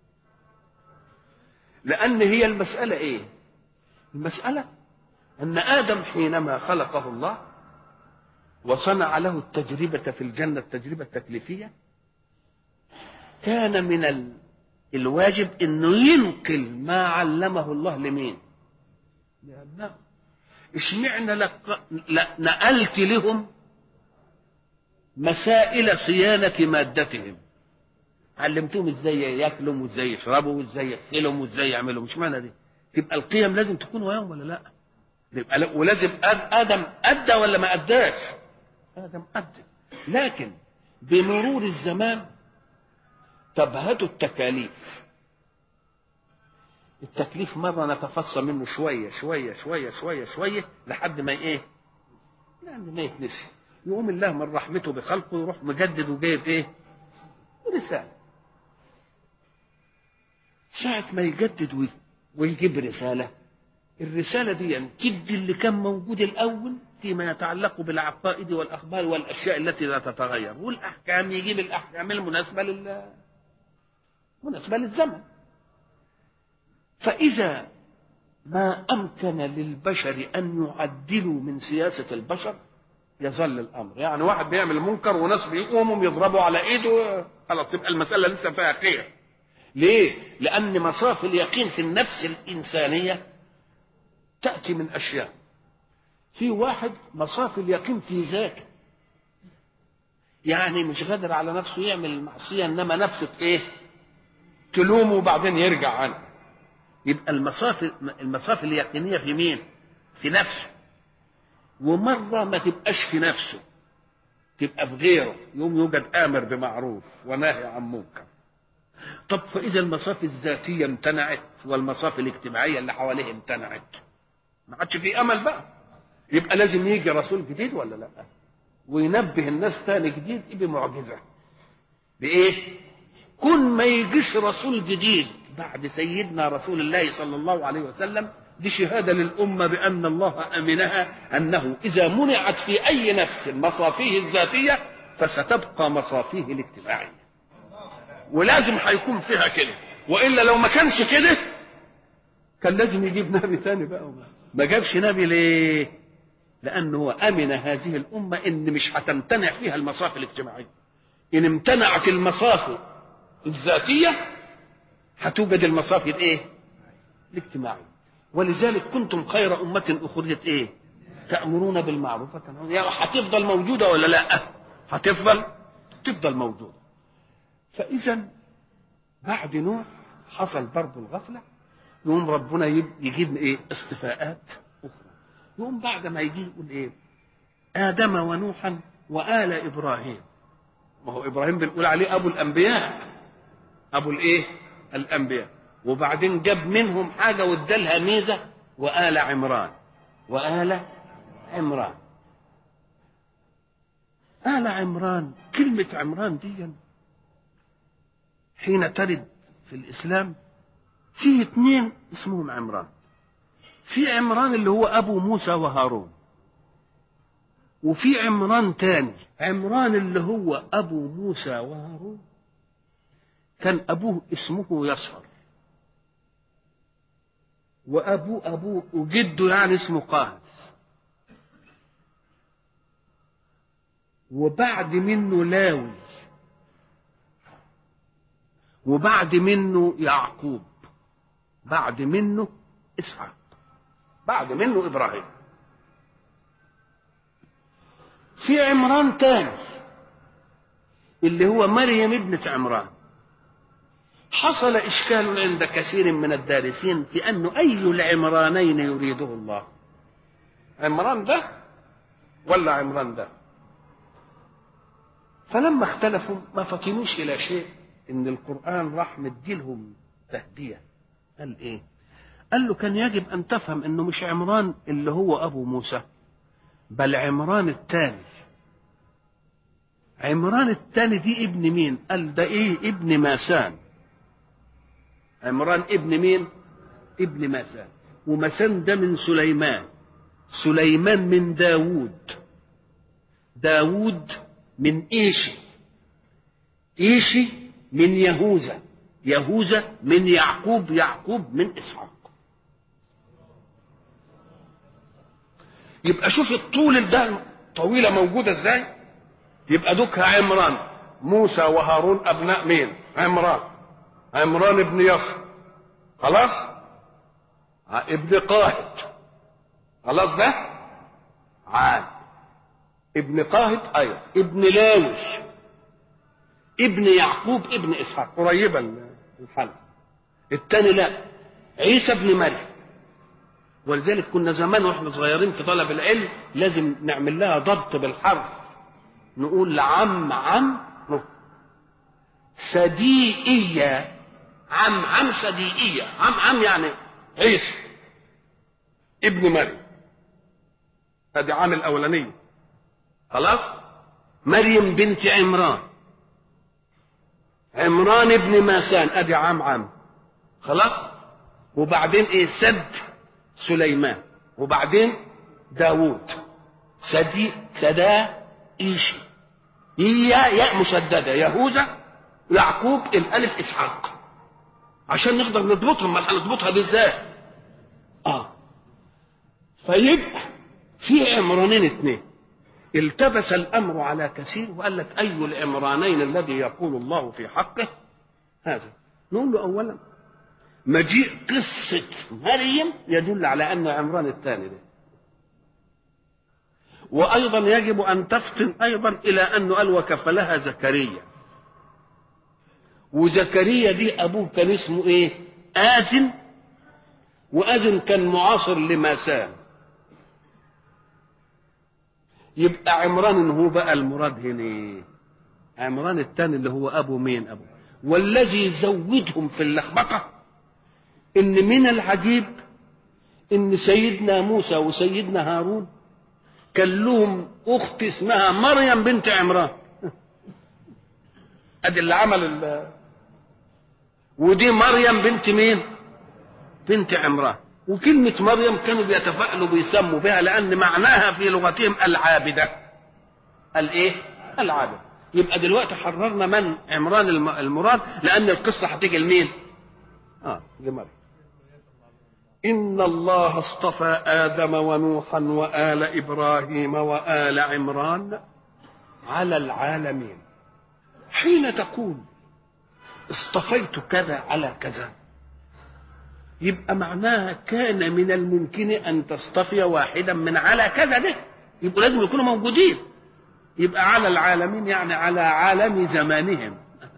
لان هي المساله ايه؟ المساله ان ادم حينما خلقه الله وصنع له التجربه في الجنه، التجربه التكليفيه، كان من الواجب انه ينقل ما علمه الله لمين؟ لأبنائه. اشمعنى نقلت لهم مسائل صيانة مادتهم، علمتهم ازاي ياكلوا وازاي يشربوا وازاي يغسلوا وازاي يعملوا، مش معنى دي تبقى القيم لازم تكون وياهم ولا لا؟ يبقى ولازم ادم ادى ولا ما اداش؟ ادم ادى، لكن بمرور الزمان تبهت التكاليف. التكليف مرة نتفصى منه شوية شوية شوية شوية شوية لحد ما ايه؟ لأن ما يتنسي. يقوم الله من رحمته بخلقه يروح مجدد وجايب ايه؟ رسالة. ساعة ما يجدد ويجيب رسالة، الرسالة دي تدي اللي كان موجود الأول فيما يتعلق بالعقائد والأخبار والأشياء التي لا تتغير، والأحكام يجيب الأحكام المناسبة مناسبة للزمن. فإذا ما أمكن للبشر أن يعدلوا من سياسة البشر يظل الأمر، يعني واحد بيعمل منكر وناس بيقوموا يضربوا على إيده، خلاص تبقى المسألة لسه فيها خير. ليه؟ لأن مصاف اليقين في النفس الإنسانية تأتي من أشياء. في واحد مصاف اليقين في ذاته، يعني مش قادر على نفسه يعمل المعصية، إنما نفسه إيه؟ تلومه وبعدين يرجع عنه. يبقى المصاف اليقينية في مين؟ في نفسه. ومرة ما تبقاش في نفسه، تبقى في غيره، يوم يوجد آمر بمعروف وناهي عن منكر. طب فإذا المصاف الذاتية امتنعت والمصاف الاجتماعية اللي حواليه امتنعت، ما عادش في أمل بقى. يبقى لازم يجي رسول جديد ولا لا؟ وينبه الناس تاني جديد بمعجزة. بإيه؟ كن ما يجيش رسول جديد بعد سيدنا رسول الله صلى الله عليه وسلم، دي شهادة للأمة بأن الله أمنها أنه إذا منعت في أي نفس مصافيه الذاتية فستبقى مصافيه الاجتماعية، ولازم هيكون فيها كده. وإلا لو ما كانش كده كان لازم يجيب نبي ثاني بقى. ما جابش نبي ليه؟ لأنه أمن هذه الأمة إن مش هتمتنع فيها المصاف الاجتماعية. إن امتنعت المصاف الذاتية هتوجد المصاف الايه؟ الاجتماعية. ولذلك كنتم خير أمة أخرجت ايه؟ تأمرون بالمعروف وتنهون. يعني هتفضل موجودة ولا لا؟ تفضل موجودة. فإذا بعد نوح حصل برضه الغفلة، يقوم ربنا يجيب ايه؟ اصطفاءات أخرى. يقوم بعد ما يجي يقول ايه؟ آدم ونوحا وآل إبراهيم. ما هو إبراهيم بنقول عليه أبو الأنبياء، أبو الإيه؟ الأنبياء. وبعدين جاب منهم حاجة وادالها ميزة، وآل عمران. آل عمران، كلمة عمران دي حين ترد في الإسلام فيه 2 اسمهم عمران. في عمران اللي هو أبو موسى وهارون، وفي عمران تاني، عمران اللي هو أبو موسى وهارون كان أبوه اسمه يسر، وأبوه وجده يعني اسمه قاهز، وبعد منه لاوي، وبعد منه يعقوب، بعد منه إسحاق، بعد منه إبراهيم. في عمران تاني اللي هو مريم ابنة عمران، حصل إشكال عند كثير من الدارسين في أنه أي العمرانين يريده الله، عمران ده ولا عمران ده؟ فلما اختلفوا ما فطنوش إلى شيء، إن القرآن راح مديلهم تهدية. قال إيه؟ قال له كان يجب أن تفهم إنه مش عمران اللي هو أبو موسى، بل عمران الثاني. عمران الثاني دي ابن مين؟ قال ده إيه؟ ابن ماسان. عمران ابن مين؟ ابن ماسان. وماسان ده من سليمان، سليمان من داوود، داوود من إيشي، إيشي من يهوذا، يهوذا من يعقوب، يعقوب من إسحاق. يبقى شوف الطول ده طويلة موجودة ازاي. يبقى دوكها عمران، موسى وهارون أبناء مين؟ عمران ابن يسر، خلاص، ابن قاهد، خلاص، ده عاد ابن قاهد، ايوه، ابن لاوي، ابن يعقوب، ابن اسحاق، قريبا الحلقه. الثاني لا، عيسى ابن مريم. ولذلك كنا زمان واحنا صغيرين في طلب العلم لازم نعمل لها ضبط بالحرف، نقول عم صديقية، عم صديقية، عم يعني عيسى ابن مريم، ادي عام الاولانيه، خلاص. مريم بنت عمران ابن ماسان، ادي عام، خلاص. وبعدين ايه؟ سليمان، وبعدين داوود، سدا ايشي، هي ياء مسدده، يهوذا، يعقوب، الالف، اسحاق، عشان نقدر نضبطهم. ما هنضبطها دي ازاي؟ فيبقى في عمرانين اثنين، التبس الامر على كثير وقال لك اي العمرانين الذي يقول الله في حقه هذا. نقول له اولا مجيء قصه مريم يدل على ان عمران الثاني ده، وايضا يجب ان تفطن ايضا الى انه قال وكفلها زكريا، وزكريا دي ابوه كان اسمه ايه؟ آذن، وآذن كان معاصر لماسان. يبقى عمران هو بقى المراد هنا، عمران الثاني اللي هو ابو مين؟ ابو. والذي زودهم في اللخبطه ان من العجيب ان سيدنا موسى وسيدنا هارون كان لهم اخت اسمها مريم بنت عمران، ادي اللي عمل ودي مريم بنت مين؟ بنت عمران. وكلمة مريم كانوا بيتفائلوا بيسموا بها لأن معناها في لغتهم العابدة. الايه؟ العابدة. يبقى دلوقتي حررنا من عمران المراد، لأن القصة هتيجي لمين؟ لمريم. إن الله اصطفى آدم ونوحا وآل إبراهيم وآل عمران على العالمين. حين تقول اصطفيت كذا على كذا، يبقى معناها كان من الممكن أن تصطفي واحدا من على كذا ده، يبقوا لازم يكونوا موجودين. يبقى على العالمين يعني على عالم زمانهم،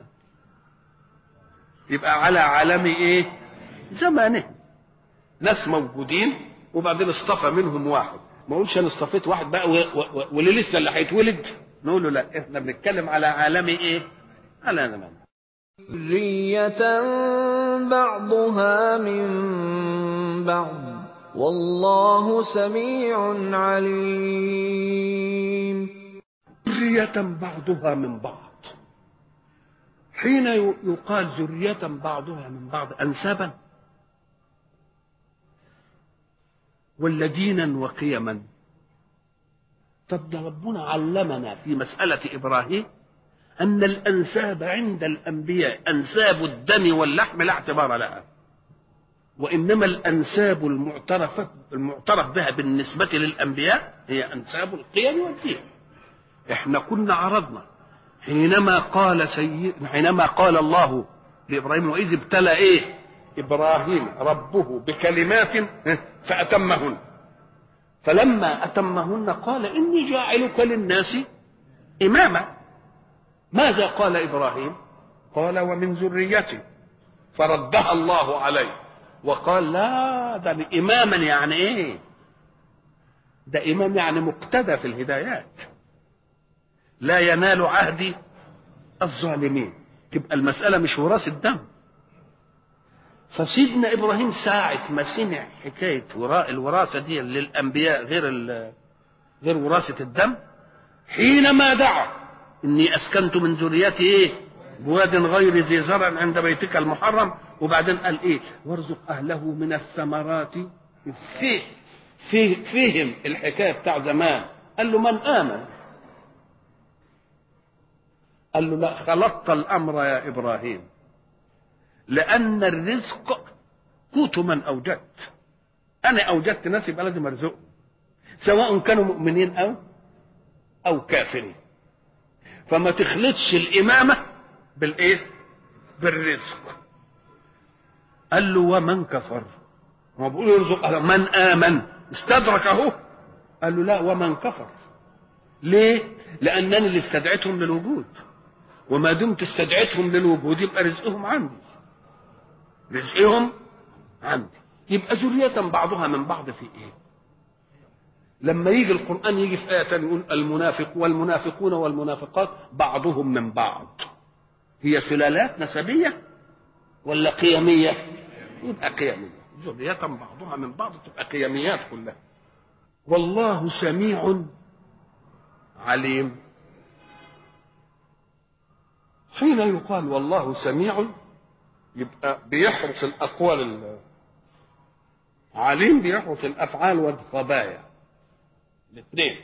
يبقى على عالم ايه؟ زمانهم، ناس موجودين وبعدين اصطفى منهم واحد. ما اقولش انا اصطفيت واحد بقى واللي لسه اللي هيتولد، نقول له لا، احنا بنتكلم على عالم ايه؟ على زمان. ذرية بعضها من بعض والله سميع عليم. ذرية بعضها من بعض، حين يقال ذرية بعضها من بعض أنسابا ولا دينا وقيما. طب ده ربنا علمنا في مسألة إبراهيم أن الأنساب عند الأنبياء أنساب الدم واللحم لا اعتبار لها، وإنما الأنساب المعترف بها بالنسبة للأنبياء هي أنساب القيم والدين. إحنا كنا عرضنا حينما قال الله لإبراهيم وإذ ابتلى إيه؟ إبراهيم ربه بكلمات فأتمهن، فلما أتمهن قال إني جاعلك للناس إماما. ماذا قال إبراهيم؟ قال ومن ذريتي، فردها الله عليه وقال لا ده إماما يعني إيه؟ ده إمام يعني مقتدى في الهدايات. لا ينال عهدي الظالمين. تبقى المسألة مش وراثة دم. فسيدنا إبراهيم ساعة ما سمع حكاية الوراثة دي للأنبياء غير وراثة الدم، حينما دعا إني أسكنت من ذريتي إيه؟ بواد غير ذي زرع عند بيتك المحرم، وبعدين قال إيه؟ وارزق أهله من الثمرات. فهم الحكاية بتاع زمان. قال له من آمن؟ قال له لا، خلطت الأمر يا إبراهيم، لأن الرزق قوت من أوجدت. أنا أوجدت ناس يبقى لازم أرزقهم، سواء كانوا مؤمنين أو كافرين. فما تخلطش الإمامة بالإيه؟ بالرزق. قال له ومن كفر؟ ما بقول يرزق من آمن، استدرك أهو. قال له لا، ومن كفر. ليه؟ لأنني اللي استدعيتهم للوجود، وما دمت استدعيتهم للوجود يبقى رزقهم عندي. رزقهم عندي. يبقى ذرية بعضها من بعض في ايه؟ لما يجي القرآن يجي في آية يقول المنافق والمنافقون والمنافقات بعضهم من بعض، هي سلالات نسبية ولا قيمية؟ يبقى قيمية. ذرية بعضها من بعض تبقى قيميات كلها. والله سميع عليم. حين يقال والله سميع يبقى بيحرص الأقوال، عليم بيحرص الأفعال والخبايا الاثنين.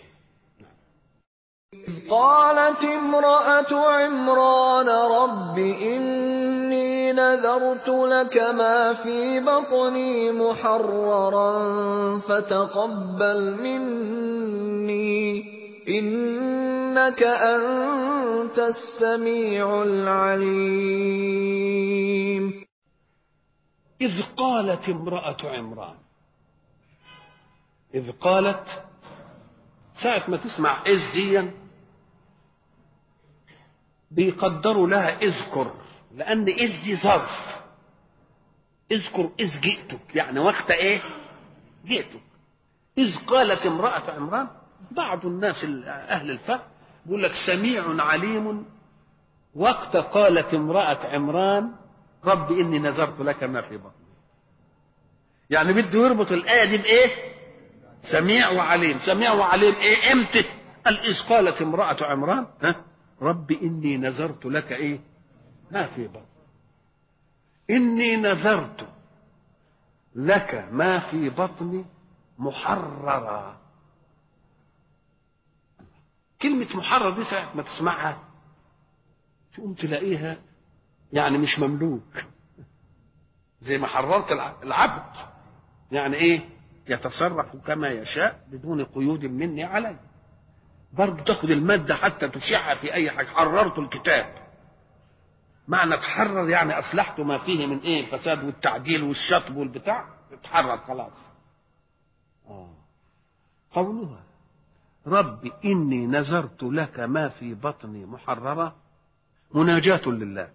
قالت امرأة عمران رب إني نذرت لك ما في بطني محررا فتقبل مني إنك أنت السميع العليم. إذ قالت امرأة عمران، إذ قالت، ساعة ما تسمع إذ ديا بيقدروا لها اذكر، لأن إذ دي ظرف. اذكر إذ جئتك، يعني وقت إيه؟ جئتك. إذ قالت امرأة عمران، بعض الناس أهل الفهم بيقول لك سميع عليم وقت قالت امرأة عمران رب إني نذرت لك ما في بطني. يعني بده يربط الآية دي بإيه؟ سميع وعليم. سميع وعليم إيه؟ إمتى؟ قال إذ قالت امرأة عمران رب إني نذرت لك إيه؟ ما في بطني. إني نذرت لك ما في بطني محررا. كلمة محرر دي ساعة ما تسمعها تقوم تلاقيها يعني مش مملوك، زي ما حررت العبد، يعني ايه؟ يتصرف كما يشاء بدون قيود مني عليه. برضه تاخد المادة حتى تشيعها في اي حاجة. حررت الكتاب، معنى تحرر يعني اصلحت ما فيه من ايه؟ الفساد والتعديل والشطب والبتاع، اتحرر خلاص. قولها رب إني نذرت لك ما في بطني محررة مناجاة لله.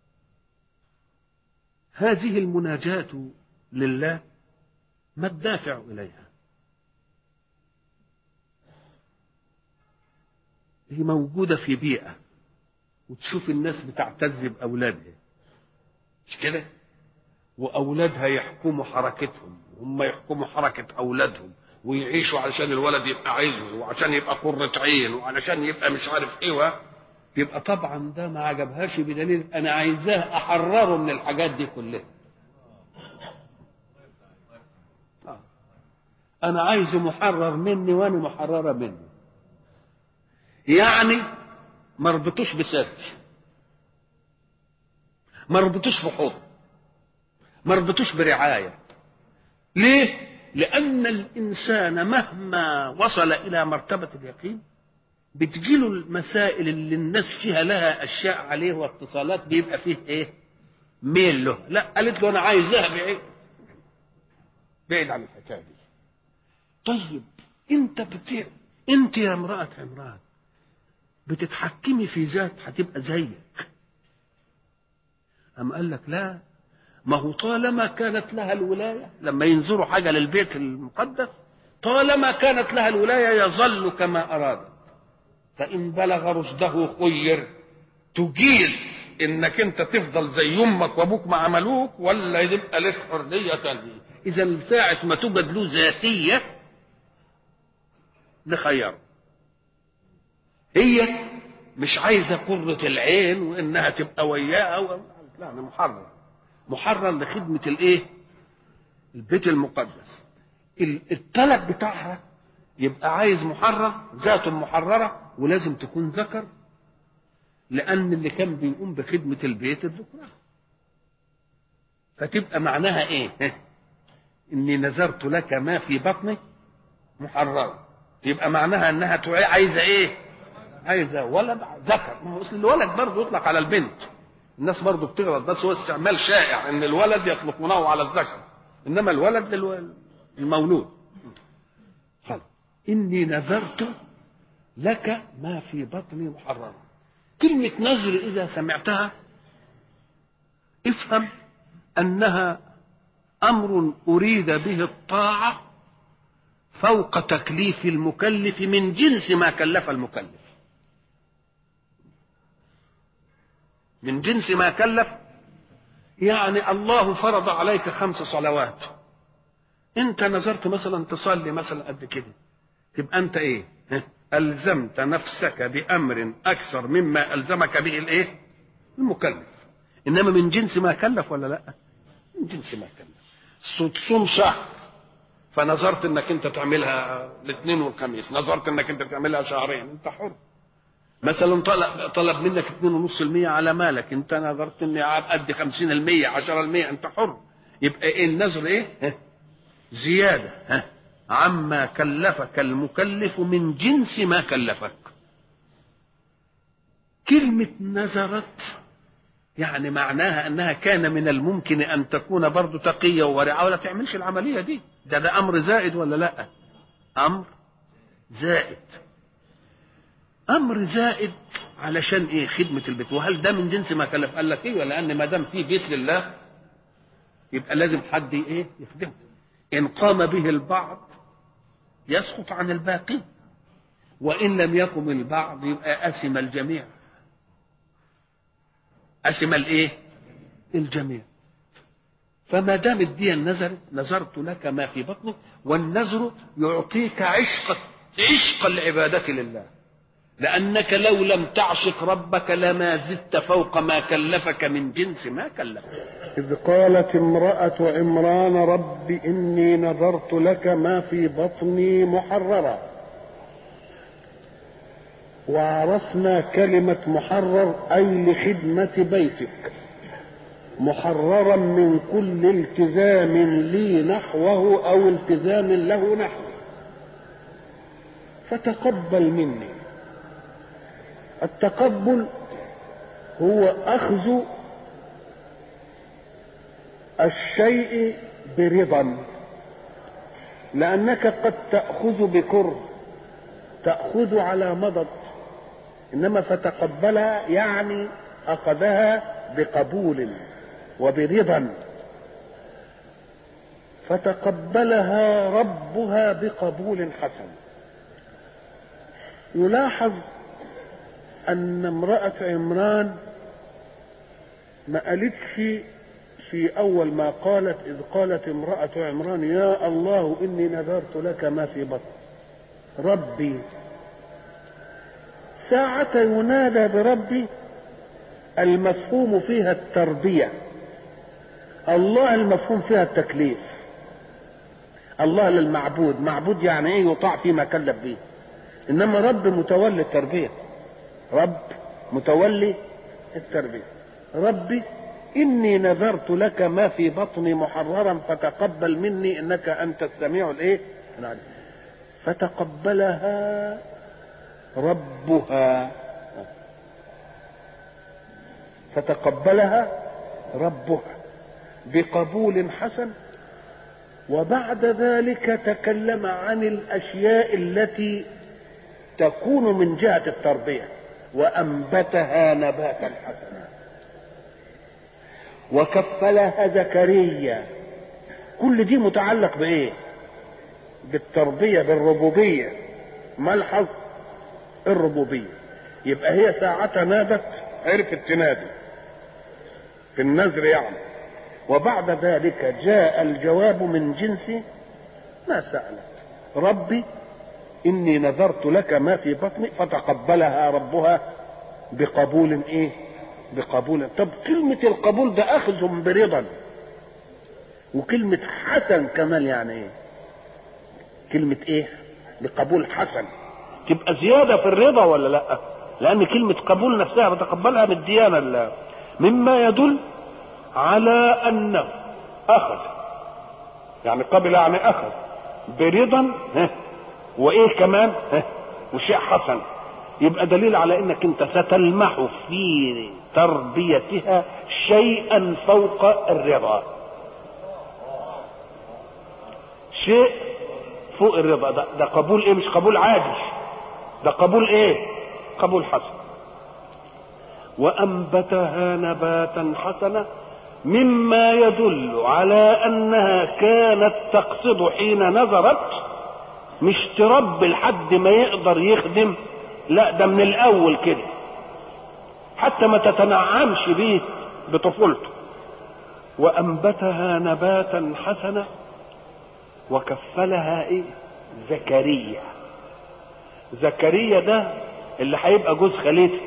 هذه المناجاة لله ما الدافع إليها؟ هي موجودة في بيئة وتشوف الناس بتعتز بأولادها، مش كده؟ وأولادها يحكموا حركتهم وهم يحكموا حركة أولادهم، ويعيشوا علشان الولد يبقى عايزه، وعشان يبقى قرة عين، وعلشان يبقى مش عارف ايه. يبقى طبعا ده ما عجبهاش، بدليل انا عايزاه احرره من الحاجات دي كلها. انا عايزه محرر مني وانا محرره مني. يعني ما ربطوش بسد، ما ربطوش بحب، ما ربطوش برعايه. ليه؟ لان الانسان مهما وصل الى مرتبه اليقين بتجيله المسائل اللي الناس فيها لها اشياء عليه واتصالات، بيبقى فيه ايه؟ ميل له. لا، قالت له انا عايزها بعيد عن الحكايه دي. طيب انت يا امرأة عمران بتتحكمي في ذات هتبقى زيك. أم قال لك لا، ما هو طالما كانت لها الولاية لما ينظروا حاجة للبيت المقدس، طالما كانت لها الولاية يظل كما أرادت. فإن بلغ رشده خير، تجيز انك انت تفضل زي امك وابوك ما عملوك، ولا يبقى لك حريه تانية. اذا ساعه ما توجد له ذاتيه نخيره. هي مش عايزه قره العين وانها تبقى وياها لا، انا محرر لخدمه الايه؟ البيت المقدس. الطلب بتاعها يبقى عايز محرر، ذات محرره، ولازم تكون ذكر، لأن اللي كان بيقوم بخدمة البيت الذكران. فتبقى معناها إيه؟ إني نذرت لك ما في بطني محررا. يبقى معناها إنها عايزة إيه؟ عايزة ولد ذكر. ما هو أصل الولد برضه يطلق على البنت. الناس برضه بتغلط، بس هو استعمال شائع إن الولد يطلقونه على الذكر، إنما الولد المولود. إني نذرت لك ما في بطني محررا. كلمة نذر إذا سمعتها افهم أنها أمر أريد به الطاعة فوق تكليف المكلف من جنس ما كلف المكلف. من جنس ما كلف، يعني الله فرض عليك 5 صلوات، انت نذرت مثلا تصلي مثلا قد كده، تبقى انت ايه؟ ألزمت نفسك بأمر أكثر مما ألزمك به الايه؟ المكلف. إنما من جنس ما كلف ولا لا؟ من جنس ما كلف. تصوم شهر فنظرت انك انت تعملها الاثنين والخميس، نظرت انك انت تعملها شهرين، انت حر. مثلا طلب منك 2.5% على مالك، انت نظرت اني ادي 50%، 10%، انت حر. يبقى ايه النذر؟ ايه؟ زيادة عما كلفك المكلف من جنس ما كلفك. كلمة نذرت يعني معناها انها كان من الممكن ان تكون برضو تقية وورعة ولا تعملش العملية دي. ده امر زائد ولا لا؟ امر زائد. امر زائد علشان ايه؟ خدمة البيت. وهل ده من جنس ما كلف؟ قال لك ايه؟ لان ما دام في بيت لله يبقى لازم حد ايه؟ يخدمه. ان قام به البعض يسقط عن الباقي، وان لم يقم البعض يبقى اثم الجميع. اثم الايه؟ الجميع. فما دام الدية نذرت لك ما في بطنك، والنذر يعطيك عشق العبادة لله، لأنك لو لم تعشق ربك لما زدت فوق ما كلفك من جنس ما كلفك. إذ قالت امرأة عمران رب إني نذرت لك ما في بطني محررا. وعرفنا كلمة محرر أي لخدمة بيتك، محررا من كل التزام لي نحوه أو التزام له نحوه، فتقبل مني. التقبل هو أخذ الشيء برضا، لأنك قد تأخذ بكره، تأخذ على مضض، إنما فتقبلها يعني أخذها بقبول وبرضا. فتقبلها ربها بقبول حسن. يلاحظ أن امرأة عمران ما قالتش في أول ما قالت، إذ قالت امرأة عمران يا الله إني نذرت لك ما في بطن ربي. ساعة ينادى بربي المفهوم فيها التربية، الله المفهوم فيها التكليف. الله للمعبود، معبود يعني ايه؟ يطاع فيما كلف به. انما رب متولي التربية، رب متولي التربية. ربي إني نذرت لك ما في بطني محررا فتقبل مني إنك أنت السميع الإيه؟ فتقبلها ربها، فتقبلها ربها بقبول حسن. وبعد ذلك تكلم عن الأشياء التي تكون من جهة التربية، وأنبتها نباتا حسنا. وكفلها زكريا. كل دي متعلق بايه؟ بالتربية، بالربوبية. ملحظ الربوبية. يبقى هي ساعتها نادت، عرفت تنادي في النذر يعني. وبعد ذلك جاء الجواب من جنس ما سألت. ربي إني نذرت لك ما في بطني، فتقبلها ربها بقبول ايه؟ بقبول. طب كلمة القبول ده أخذ برضا، وكلمة حسن كمان يعني ايه؟ كلمة ايه؟ بقبول حسن، تبقى زيادة في الرضا ولا لا؟ لأن كلمة قبول نفسها بتقبلها من الديانة، مما يدل على أنه أخذ، يعني قبل يعني أخذ برضا وإيه كمان وشيء حسن. يبقى دليل على أنك أنت ستلمح في تربيتها شيئا فوق الرضا، شيء فوق الرضا. ده قبول ايه؟ مش قبول عادي، ده قبول ايه؟ قبول حسن. وأنبتها نباتا حسنا، مما يدل على أنها كانت تقصد حين نظرت مش تربي لحد ما يقدر يخدم، لا ده من الأول كده حتى ما تتنعمش بيه بطفولته. وأنبتها نباتا حسنا وكفلها ايه؟ زكريا. زكريا ده اللي هيبقى جوز خالتها،